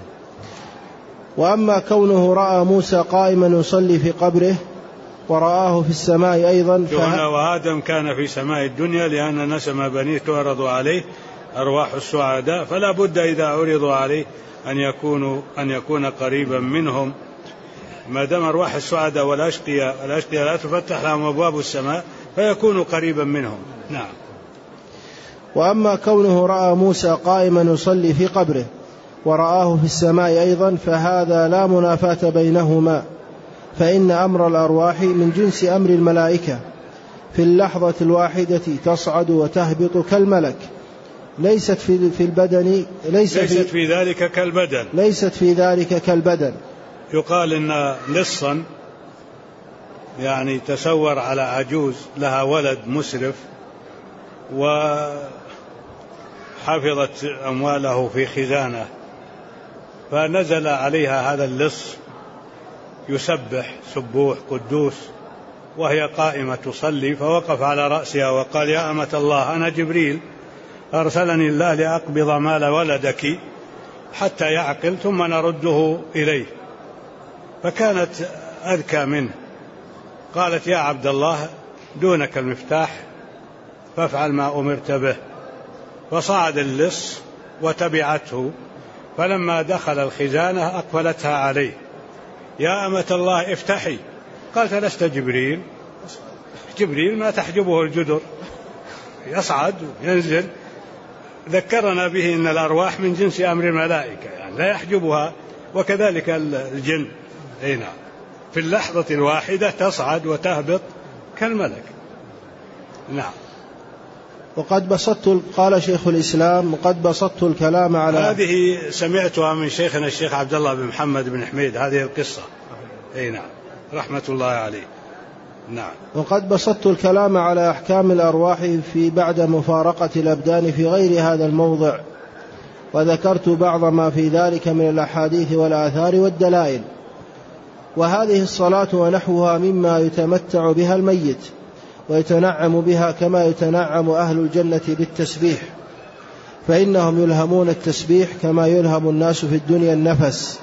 وأما كونه رأى موسى قائما يصلي في قبره ورآه في السماء أيضا وآدم كان في سماء الدنيا لأن نسم بنيه تعرض عليه أرواح السعداء، فلا بد إذا عرضوا عليه أن يكون قريبا منهم. ما دام أرواح السعداء والأشقياء لا تفتح لهم أبواب السماء فيكون قريبا منهم. نعم. وأما كونه رأى موسى قائما يصلي في قبره ورآه في السماء أيضا فهذا لا منافاة بينهما، فإن أمر الأرواح من جنس أمر الملائكة في اللحظة الواحدة تصعد وتهبط كالملك، ليست في ذلك كالبدن. يقال إن لصا يعني تسور على عجوز لها ولد مسرف وحفظت أمواله في خزانة، فنزل عليها هذا اللص يسبح سبوح قدوس وهي قائمة تصلي، فوقف على رأسها وقال يا أمة الله أنا جبريل أرسلني الله لأقبض مال ولدك حتى يعقل ثم نرده إليه، فكانت أذكى منه. قالت يا عبد الله دونك المفتاح فافعل ما أمرت به. فصعد اللص وتبعته، فلما دخل الخزانة أقفلتها عليه يا أمة الله افتحي. قالت لست جبريل ما تحجبه الجدر، يصعد ينزل. ذكرنا به إن الأرواح من جنس أمر الملائكة يعني لا يحجبها، وكذلك الجن. نعم، في اللحظة الواحدة تصعد وتهبط كالملك. نعم. قال شيخ الإسلام وقد بسطت الكلام على هذه سمعتها من شيخنا الشيخ عبد الله بن محمد بن حميد هذه القصة. نعم، رحمة الله عليه. نعم. وقد بسطت الكلام على أحكام الأرواح بعد مفارقة الأبدان في غير هذا الموضع، وذكرت بعض ما في ذلك من الأحاديث والآثار والدلائل. وهذه الصلاة ونحوها مما يتمتع بها الميت ويتنعم بها كما يتنعم أهل الجنة بالتسبيح، فإنهم يلهمون التسبيح كما يلهم الناس في الدنيا النفس.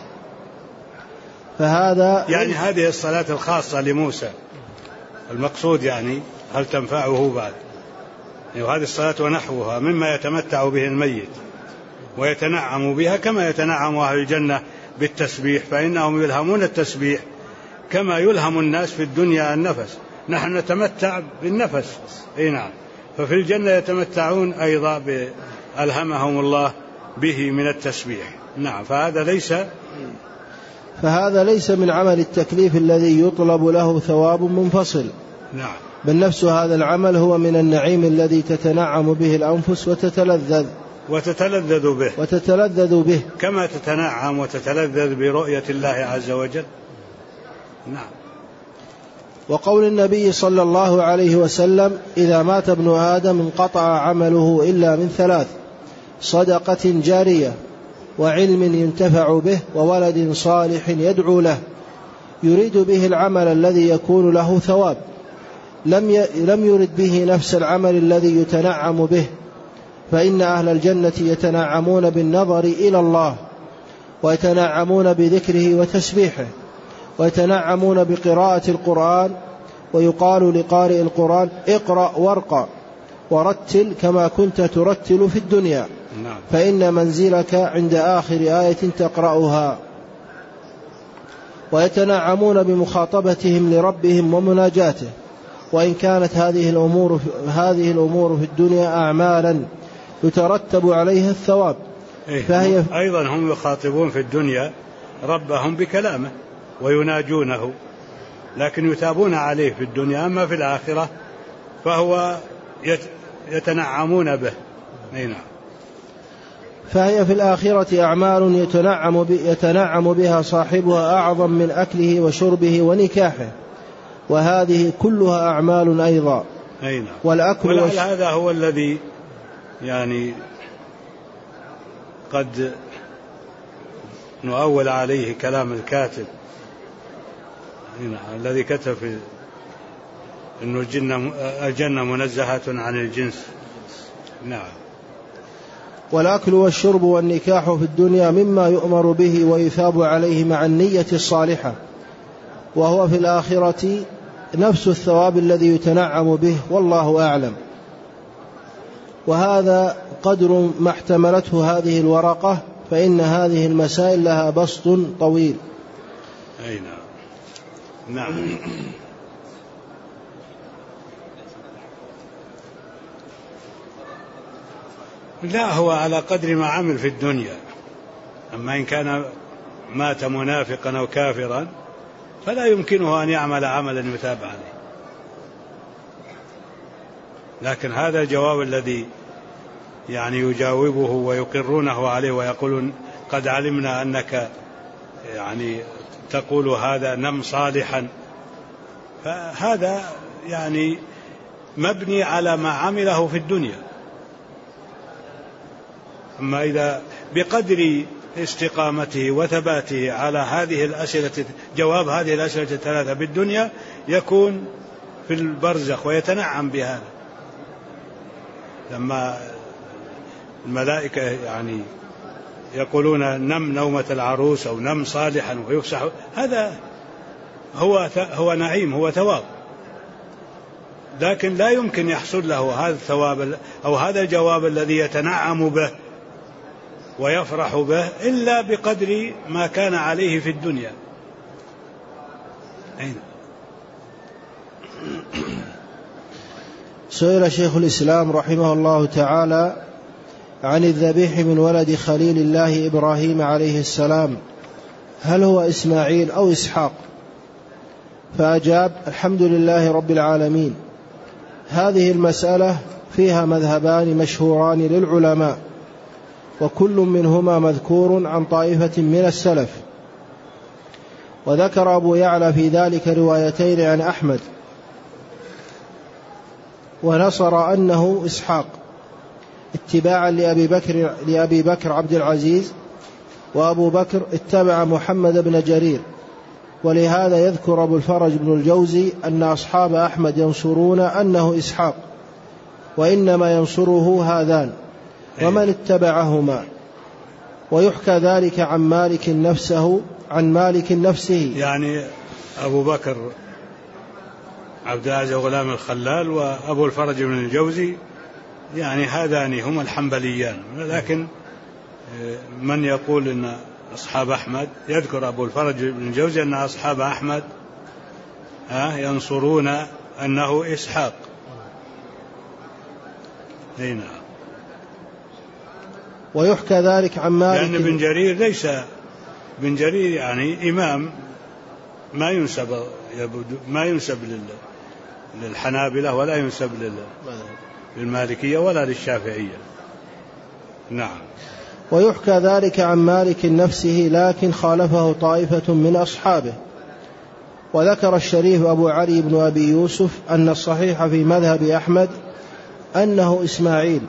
فهذا يعني هذه الصلاة الخاصة لموسى المقصود يعني هل تنفعه بعد؟ وهذه الصلاة ونحوها مما يتمتع به الميت ويتنعم بها كما يتنعم أهل الجنة بالتسبيح، فإنهم يلهمون التسبيح كما يلهم الناس في الدنيا النفس. نحن نتمتع بالنفس. نعم. ففي الجنة يتمتعون أيضا ألهمهم الله به من التسبيح. نعم. فهذا ليس من عمل التكليف الذي يطلب له ثواب منفصل. نعم. بل نفس هذا العمل هو من النعيم الذي تتنعم به الأنفس وتتلذذ به كما تتنعم وتتلذذ برؤية الله عز وجل. نعم. وقول النبي صلى الله عليه وسلم إذا مات ابن آدم انقطع عمله إلا من ثلاث: صدقة جارية وعلم ينتفع به وولد صالح يدعو له، يريد به العمل الذي يكون له ثواب، لم يرد به نفس العمل الذي يتنعم به. فإن أهل الجنة يتنعمون بالنظر إلى الله، ويتنعمون بذكره وتسبيحه، ويتنعمون بقراءة القرآن، ويقال لقارئ القرآن اقرأ وارقى، ورتل كما كنت ترتل في الدنيا فإن منزلك عند آخر آية تقرأها. ويتنعمون بمخاطبتهم لربهم ومناجاته، وإن كانت هذه الأمور في الدنيا أعمالا يترتب عليها الثواب، فهي أيضا هم يخاطبون في الدنيا ربهم بكلامه ويناجونه، لكن يتابون عليه في الدنيا، أما في الآخرة فهو يتنعمون به. نعم. فهي في الآخرة أعمال يتنعم بها صاحبها أعظم من أكله وشربه ونكاحه، وهذه كلها أعمال أيضا. والأكل هذا هو الذي يعني قد نؤول عليه كلام الكاتب الذي كتب في أن الجنة منزهة عن الجنس. نعم. والأكل والشرب والنكاح في الدنيا مما يؤمر به ويثاب عليه مع النية الصالحة، وهو في الآخرة نفس الثواب الذي يتنعم به، والله أعلم. وهذا قدر ما احتملته هذه الورقة، فإن هذه المسائل لها بسط طويل. نعم. لا، هو على قدر ما عمل في الدنيا، أما إن كان مات منافقا أو كافرا فلا يمكنه أن يعمل عملا يتاب عليه. لكن هذا الجواب الذي يعني يجاوبه ويقرونه عليه ويقولون قد علمنا أنك يعني تقول هذا نم صالحا، فهذا يعني مبني على ما عمله في الدنيا. أما إذا بقدر استقامته وثباته على هذه الأسئلة، جواب هذه الأسئلة الثلاثة بالدنيا، يكون في البرزخ ويتنعم بهذا. لما الملائكة يعني يقولون نم نومة العروس أو نم صالحا ويفسح، هذا هو نعيم، هو ثواب، لكن لا يمكن يحصل له هذا الثواب أو هذا الجواب الذي يتنعم به ويفرح به إلا بقدر ما كان عليه في الدنيا. سئل شيخ الإسلام رحمه الله تعالى عن الذبيح من ولد خليل الله إبراهيم عليه السلام، هل هو إسماعيل أو إسحاق؟ فأجاب: الحمد لله رب العالمين. هذه المسألة فيها مذهبان مشهوران للعلماء، وكل منهما مذكور عن طائفة من السلف. وذكر أبو يعلى في ذلك روايتين عن أحمد، ونصر أنه إسحاق اتباعا لأبي بكر عبد العزيز، وأبو بكر اتبع محمد بن جرير. ولهذا يذكر أبو الفرج بن الجوزي أن أصحاب أحمد ينصرون أنه إسحاق، وإنما ينصره هذان ومن اتبعهما. ويحكى ذلك عن مالك نفسه، يعني أبو بكر عبد العزيز غلام الخلال وأبو الفرج بن الجوزي، يعني هذان هما الحنبليان. لكن من يقول أن أصحاب أحمد، يذكر أبو الفرج بن الجوزي أن أصحاب أحمد ينصرون أنه إسحاق. هنا ويحكى ذلك عن مالك، لأن بن جرير ليس بن جرير يعني إمام ما ينسب للحنابلة ولا ينسب للمالكية ولا للشافعية. نعم. ويحكى ذلك عن مالك نفسه، لكن خالفه طائفة من أصحابه. وذكر الشريف أبو علي بن أبي يوسف أن الصحيح في مذهب أحمد أنه إسماعيل،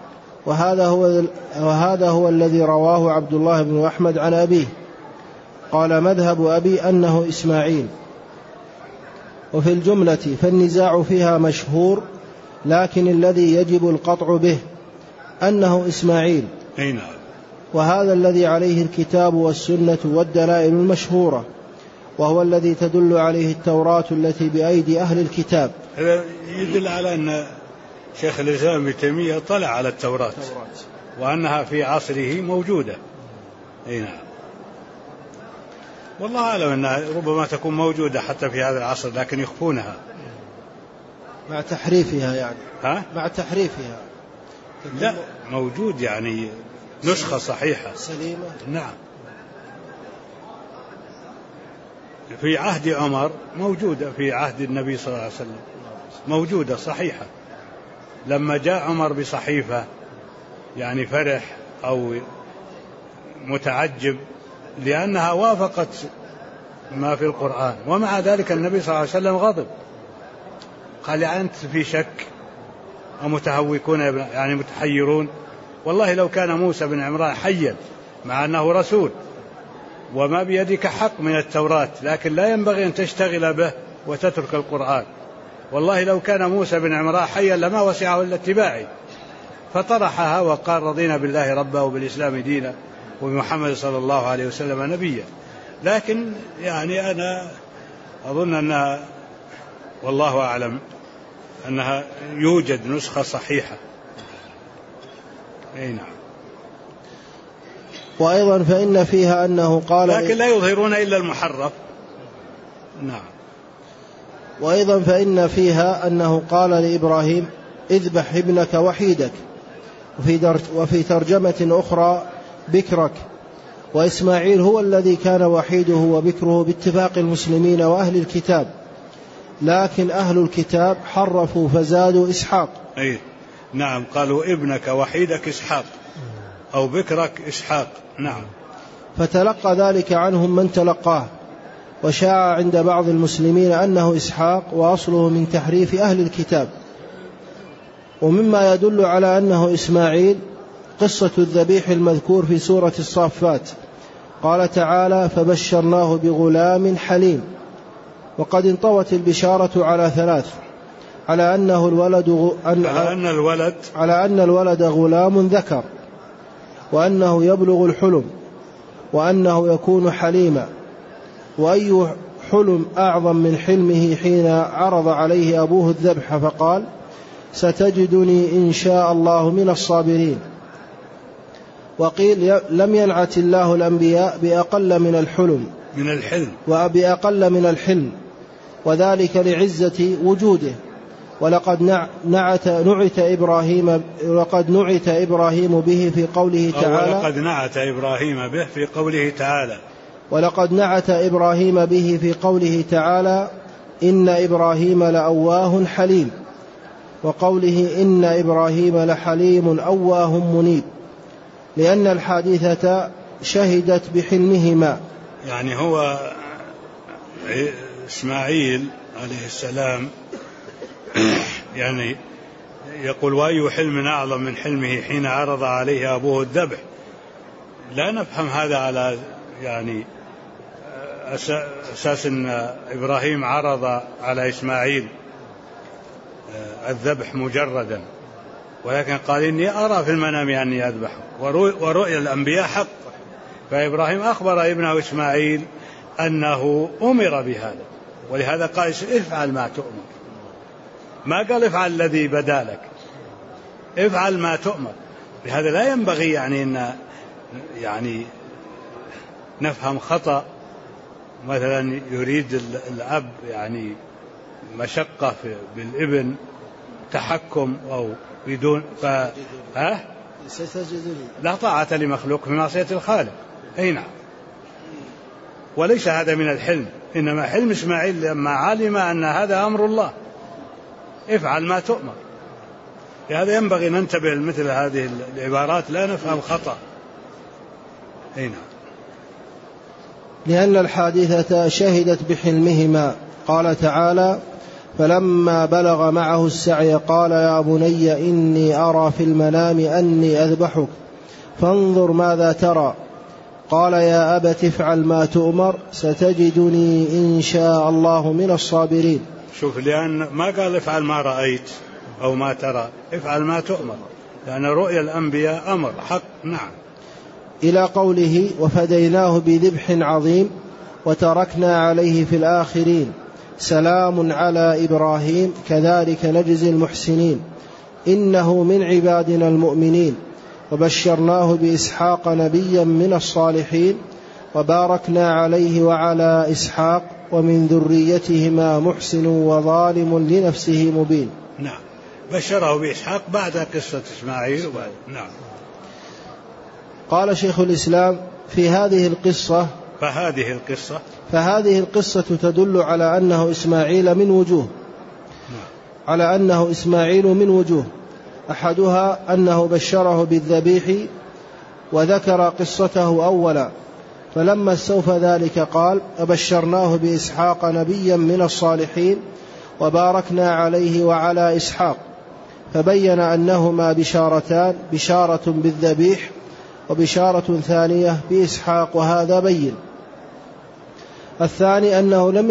وهذا هو الذي رواه عبد الله بن أحمد عن أبيه. قال: مذهب أبي أنه إسماعيل. وفي الجملة فالنزاع فيها مشهور، لكن الذي يجب القطع به أنه إسماعيل، وهذا الذي عليه الكتاب والسنة والدلائل المشهورة، وهو الذي تدل عليه التوراة التي بأيدي أهل الكتاب. هذا يدل على أن شيخ الإسلام ابن تيمية طلع على التوراة وأنها في عصره موجودة. أي نعم. والله أعلم أنها ربما تكون موجودة حتى في هذا العصر لكن يخفونها مع تحريفها يعني. ها؟ مع تحريفها. لا موجود يعني نسخة صحيحة سليمة. نعم. في عهد عمر موجودة، في عهد النبي صلى الله عليه وسلم موجودة صحيحة. لما جاء عمر بصحيفة يعني فرح أو متعجب لأنها وافقت ما في القرآن، ومع ذلك النبي صلى الله عليه وسلم غضب، قال أنت في شك ومتهوكون يعني متحيرون. والله لو كان موسى بن عمران حيا مع أنه رسول وما بيدك حق من التوراة، لكن لا ينبغي أن تشتغل به وتترك القرآن. والله لو كان موسى بن عمران حيا لما وسعه إلا اتباعي، فطرحها وقال رضينا بالله ربا وبالإسلام دينا وبمحمد صلى الله عليه وسلم نبيا. لكن يعني أنا أظن أنها والله أعلم أنها يوجد نسخة صحيحة. أي نعم. وأيضا فإن فيها أنه قال لكن لا يظهرون إلا المحرف. نعم. وأيضا فإن فيها أنه قال لإبراهيم اذبح ابنك وحيدك، وفي ترجمة أخرى بكرك، وإسماعيل هو الذي كان وحيده وبكره باتفاق المسلمين وأهل الكتاب، لكن أهل الكتاب حرفوا فزادوا إسحاق. أي نعم، قالوا ابنك وحيدك إسحاق أو بكرك إسحاق. نعم. فتلقى ذلك عنهم من تلقاه، وشاع عند بعض المسلمين أنه إسحاق وأصله من تحريف أهل الكتاب. ومما يدل على أنه إسماعيل قصة الذبيح المذكور في سورة الصافات، قال تعالى فبشرناه بغلام حليم. وقد انطوت البشارة على ثلاث: على أن الولد غلام ذكر، وأنه يبلغ الحلم، وأنه يكون حليما. وأي حلم أعظم من حلمه حين عرض عليه أبوه الذبح فقال ستجدني إن شاء الله من الصابرين. وقيل لم ينعت الله الأنبياء بأقل من الحلم وذلك لعزة وجوده. ولقد نعت إبراهيم به في قوله تعالى ولقد نعت إبراهيم به في قوله تعالى إن إبراهيم لأواه حليم، وقوله إن إبراهيم لحليم أواه منيب، لأن الحادثة شهدت بحلمهما. يعني هو إسماعيل عليه السلام يعني يقول وأي حلم أعظم من حلمه حين عرض عليه أبوه الذبح. لا نفهم هذا على يعني أساس أن إبراهيم عرض على إسماعيل الذبح مجردا، ولكن قال إني أرى في المنام أني أذبحه، ورؤيا الأنبياء حق. فإبراهيم أخبر ابنه إسماعيل أنه أمر بهذا، ولهذا قال افعل ما تؤمر، ما قال افعل الذي بدا لك، افعل ما تؤمر. لهذا لا ينبغي يعني أن يعني نفهم خطأ، مثلا يريد الأب يعني مشقة بالابن، تحكم أو بدون لا طاعة لمخلوق في معصية الخالق. أي نعم. وليس هذا من الحلم، إنما حلم إسماعيل لما علم أن هذا أمر الله، افعل ما تؤمر. لهذا ينبغي ننتبه لمثل هذه العبارات، لا نفهم خطأ. أي نعم. لأن الحادثة شهدت بحلمهما. قال تعالى فلما بلغ معه السعي قال يا بني إني أرى في المنام أني أذبحك فانظر ماذا ترى. قال يا أبت افعل ما تؤمر ستجدني إن شاء الله من الصابرين. شوف، لأن ما قال افعل ما رأيت أو ما ترى، افعل ما تؤمر، لأن رؤيا الأنبياء أمر حق. نعم. إلى قوله وفديناه بذبح عظيم وتركنا عليه في الآخرين سلام على إبراهيم كذلك نجزي المحسنين. إنه من عبادنا المؤمنين وبشرناه بإسحاق نبيا من الصالحين وباركنا عليه وعلى إسحاق ومن ذريتهما محسن وظالم لنفسه مبين. نعم، بشره بإسحاق بعد قصة إسماعيل. نعم. قال شيخ الإسلام فهذه القصة تدل على أنه إسماعيل من وجوه. أحدها أنه بشره بالذبيح وذكر قصته أولا، فلما استوفى ذلك قال أبشرناه بإسحاق نبيا من الصالحين وباركنا عليه وعلى إسحاق، فبين أنهما بشارتان، بشارة بالذبيح وبشارة ثانية بإسحاق، وهذا بين. الثاني أنه لم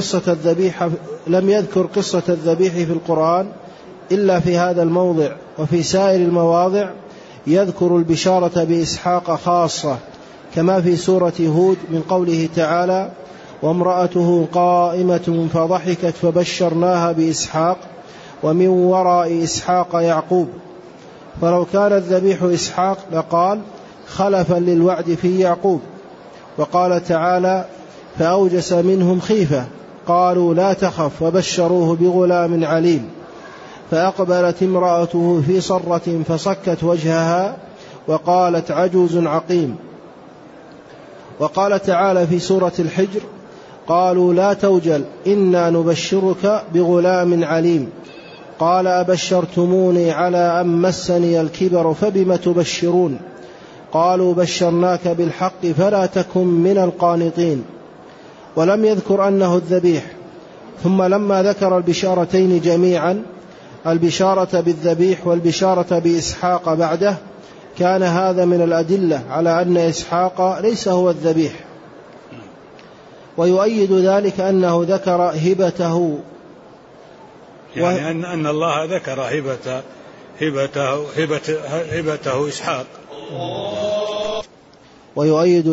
يذكر قصة الذبيح في القرآن إلا في هذا الموضع، وفي سائر المواضع يذكر البشارة بإسحاق خاصة، كما في سورة هود من قوله تعالى وامرأته قائمة فضحكت فبشرناها بإسحاق ومن وراء إسحاق يعقوب. فلو كان الذبيح إسحاق لقال خلفا للوعد في يعقوب. وقال تعالى فأوجس منهم خيفة قالوا لا تخف وبشروه بغلام عليم، فأقبلت امرأته في صرة فصكت وجهها وقالت عجوز عقيم. وقال تعالى في سورة الحجر قالوا لا توجل إنا نبشرك بغلام عليم، قال أبشرتموني على أن مسني الكبر فبم تبشرون، قالوا بشرناك بالحق فلا تكن من القانطين. ولم يذكر أنه الذبيح. ثم لما ذكر البشارتين جميعا، البشارة بالذبيح والبشارة بإسحاق بعده، كان هذا من الأدلة على أن إسحاق ليس هو الذبيح. ويؤيد ذلك أنه ذكر هبته، يعني أن الله ذكر هبته إسحاق. ويؤيد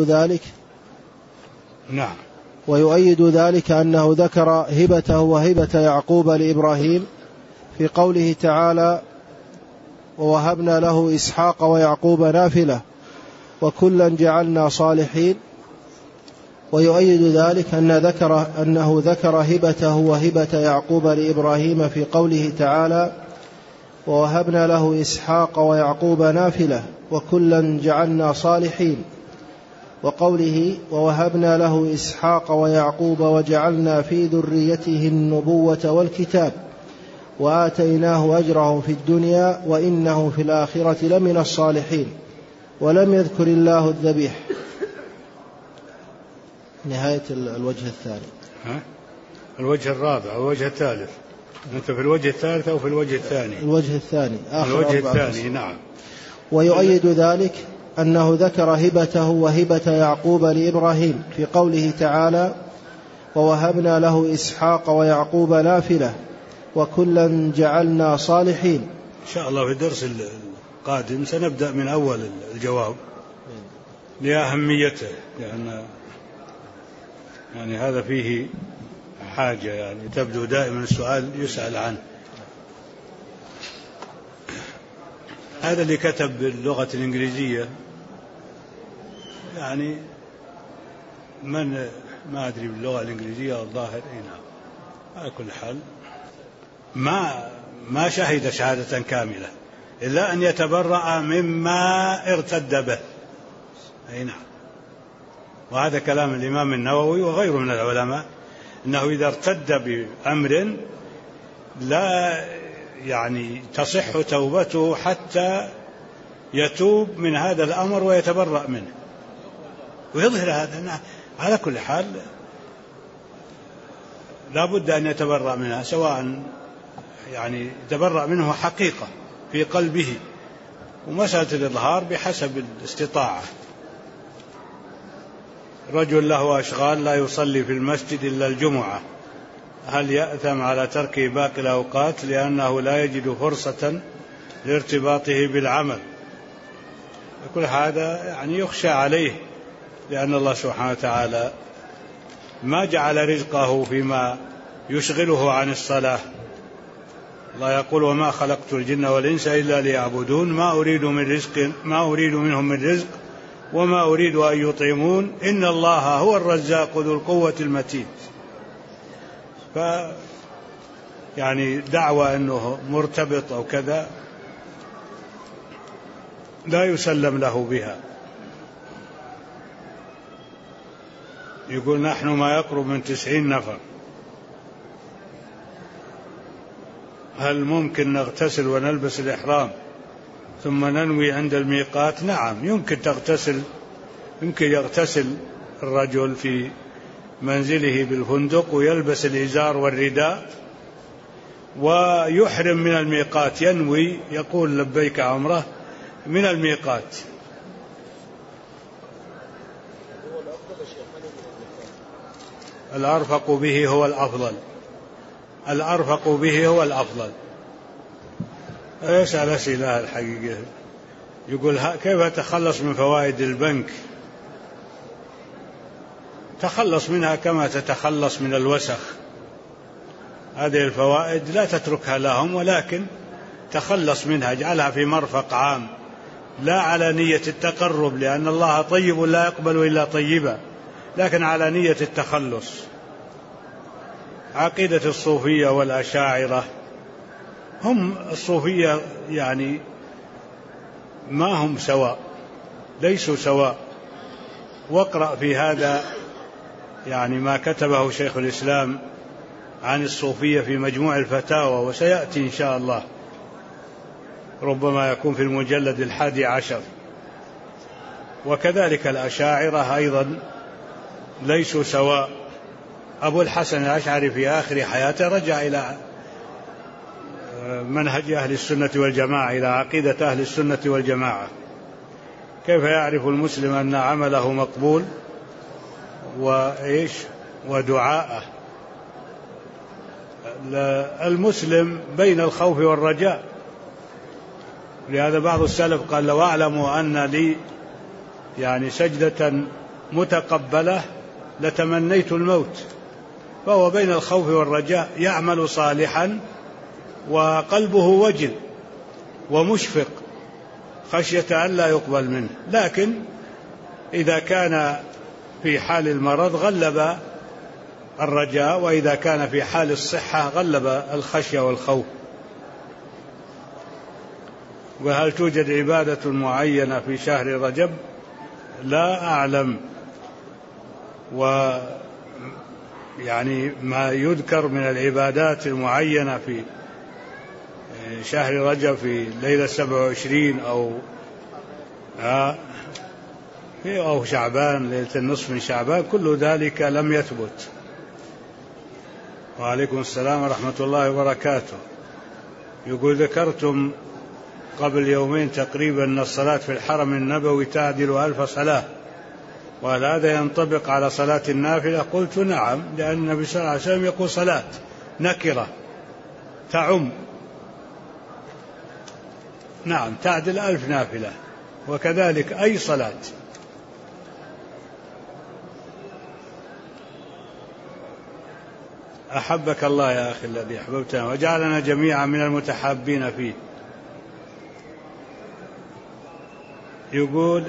ذلك أنه ذكر هبته وهبة يعقوب لإبراهيم في قوله تعالى ووهبنا له إسحاق ويعقوب نافلة وكلا جعلنا صالحين. ويؤيد ذلك أنه ذكر هبته وهبة يعقوب لإبراهيم في قوله تعالى ووهبنا له إسحاق ويعقوب نافلة وكلا جعلنا صالحين، وقوله ووهبنا له إسحاق ويعقوب وجعلنا في ذريته النبوة والكتاب وآتيناه أجره في الدنيا وإنه في الآخرة لمن الصالحين. ولم يذكر الله الذبيح. نهاية الوجه الثاني. الوجه الرابع والوجه الثالث. أنت في الوجه الثالث أو في الوجه الثاني؟ الوجه الثاني. الوجه الثاني. نعم. ويؤيد ذلك أنه ذكر هبته وهبة يعقوب لإبراهيم في قوله تعالى ووهبنا له إسحاق ويعقوب نافلة وكلا جعلنا صالحين. إن شاء الله في الدرس القادم سنبدأ من أول الجواب لأهميته، لأن يعني هذا فيه حاجة، يعني تبدو دائما السؤال يسأل عنه. هذا اللي كتب باللغة الإنجليزية، يعني من ما أدري باللغة الإنجليزية الظاهر على كل حال ما شهد شهادة كاملة إلا أن يتبرأ مما ارتد به. نعم. وهذا كلام الإمام النووي وغيره من العلماء، أنه إذا ارتد بأمر لا يعني تصح توبته حتى يتوب من هذا الأمر ويتبرأ منه ويظهر هذا. على كل حال لا بد أن يتبرأ منها، سواء يعني يتبرأ منه حقيقة في قلبه، ومسألة الإظهار بحسب الاستطاعة. رجل له أشغال لا يصلي في المسجد إلا الجمعة، هل يأثم على ترك باقي الأوقات لأنه لا يجد فرصة لارتباطه بالعمل؟ كل هذا يعني يخشى عليه، لأن الله سبحانه وتعالى ما جعل رزقه فيما يشغله عن الصلاة، الله يقول وما خلقت الجن والإنس إلا ليعبدون ما أريد منهم من رزق وما أريد أن يطعمون إن الله هو الرزاق ذو القوة المتين. يعني دعوة أنه مرتبط أو كذا لا يسلم له بها. يقول نحن ما يقرب من 90 نفر، هل ممكن نغتسل ونلبس الإحرام ثم ننوي عند الميقات؟ نعم يمكن تغتسل، يمكن يغتسل الرجل في منزله بالفندق ويلبس الإزار والرداء ويحرم من الميقات، ينوي يقول لبيك عمره من الميقات. الأرفق به هو الأفضل، الأرفق به هو الأفضل. يسأل أسئلة الحقيقة، يقول كيف أتخلص من فوائد البنك؟ تخلص منها كما تتخلص من الوسخ، هذه الفوائد لا تتركها لهم، ولكن تخلص منها، اجعلها في مرفق عام لا على نية التقرب، لأن الله طيب لا يقبل إلا طيبا، لكن على نية التخلص. عقيدة الصوفية والأشاعرة، هم الصوفية يعني ما هم سواء، ليسوا سواء. واقرأ في هذا يعني ما كتبه شيخ الإسلام عن الصوفية في مجموع الفتاوى، وسيأتي إن شاء الله، ربما يكون في المجلد 11. وكذلك الأشاعرة أيضا ليسوا سواء. أبو الحسن الأشعري في آخر حياته رجع إلى منهج أهل السنة والجماعة، إلى عقيدة أهل السنة والجماعة. كيف يعرف المسلم أن عمله مقبول ودعاءه؟ المسلم بين الخوف والرجاء، لهذا بعض السلف قال لو أعلموا أن لي يعني سجدة متقبلة لتمنيت الموت. فهو بين الخوف والرجاء، يعمل صالحا وقلبه وجل ومشفق خشية أن لا يقبل منه، لكن إذا كان في حال المرض غلب الرجاء، وإذا كان في حال الصحة غلب الخشية والخوف. وهل توجد عبادة معينة في شهر رجب؟ لا أعلم، ويعني ما يذكر من العبادات المعينة في شهر رجب في ليلة 27 أو شعبان، ليلة النصف من شعبان، كل ذلك لم يثبت. وعليكم السلام ورحمة الله وبركاته. يقول ذكرتم قبل يومين تقريبا أن الصلاة في الحرم النبوي تعدل 1000 صلاة، وهل هذا ينطبق على صلاة النافلة؟ قلت نعم، لأن النبي صلى الله عليه وسلم يقول صلاة نكرة تعم، نعم تعدل 1000 نافلة، وكذلك أي صلاة. أحبك الله يا أخي الذي أحببتنا وجعلنا جميعا من المتحابين فيه. يقول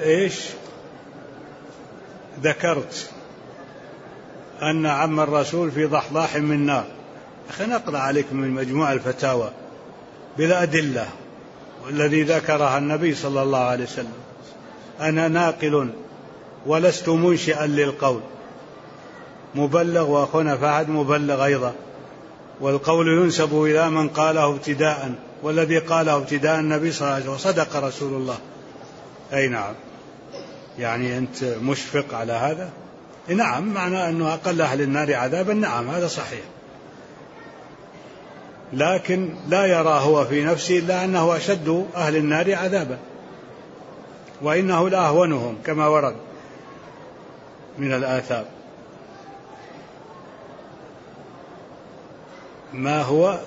ذكرت أن عم الرسول في ضحضاح من نار. أخي نقرأ عليك من مجموع الفتاوى بلا أدلة، والذي ذكرها النبي صلى الله عليه وسلم: أنا ناقل ولست منشئا للقول، مبلغ، وأخونا فهد مبلغ أيضا، والقول ينسب إلى من قاله ابتداء، والذي قاله ابتداء النبي صلى الله عليه وسلم، وصدق رسول الله. أي نعم، يعني أنت مشفق على هذا؟ نعم، معنى أنه أقل أهل النار عذابا، نعم هذا صحيح، لكن لا يرى هو في نفسه إلا أنه أشد أهل النار عذابا، وإنه لأهونهم كما ورد من الآثار. ما هو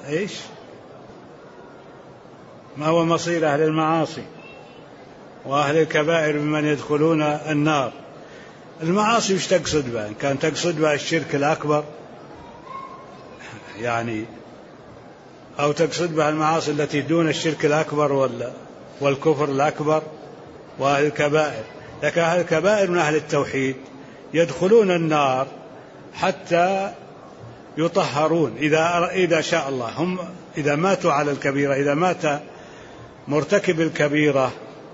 ما هو مصير أهل المعاصي وأهل الكبائر ممن يدخلون النار؟ المعاصي وش تقصد بها؟ إن كان تقصد بها الشرك الأكبر يعني أو تقصد بها المعاصي التي دون الشرك الأكبر والكفر الأكبر وأهل الكبائر. لكن أهل الكبائر من أهل التوحيد يدخلون النار حتى يطهرون إذا شاء الله. هم إذا ماتوا على الكبيرة، إذا مات مرتكب الكبيرة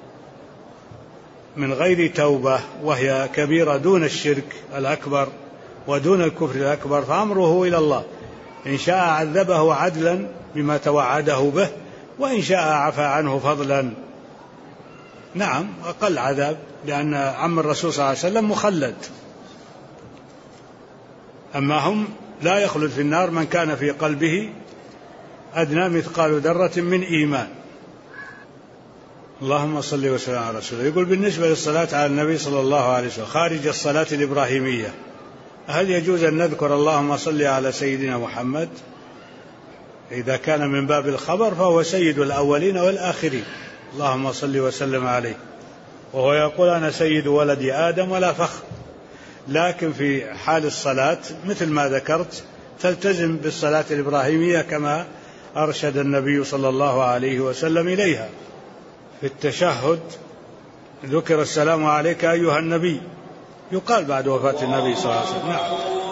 من غير توبة وهي كبيرة دون الشرك الأكبر ودون الكفر الأكبر، فأمره إلى الله، إن شاء عذبه عدلا بما توعده به، وإن شاء عفى عنه فضلا. نعم، أقل عذاب، لأن عم الرسول صلى الله عليه وسلم مخلد. أما هم لا يخلد في النار من كان في قلبه أدنى مثقال ذرة من إيمان. اللهم صل وسلم على رسوله. يقول بالنسبة للصلاة على النبي صلى الله عليه وسلم خارج الصلاة الإبراهيمية، هل يجوز أن نذكر اللهم صل على سيدنا محمد؟ إذا كان من باب الخبر فهو سيد الأولين والآخرين، اللهم صل وسلم عليه، وهو يقول أنا سيد ولد آدم ولا فخر. لكن في حال الصلاة مثل ما ذكرت تلتزم بالصلاة الإبراهيمية كما أرشد النبي صلى الله عليه وسلم إليها. في التشهد ذكر السلام عليك أيها النبي، يقال بعد وفاة النبي صلى الله عليه وسلم. نعم.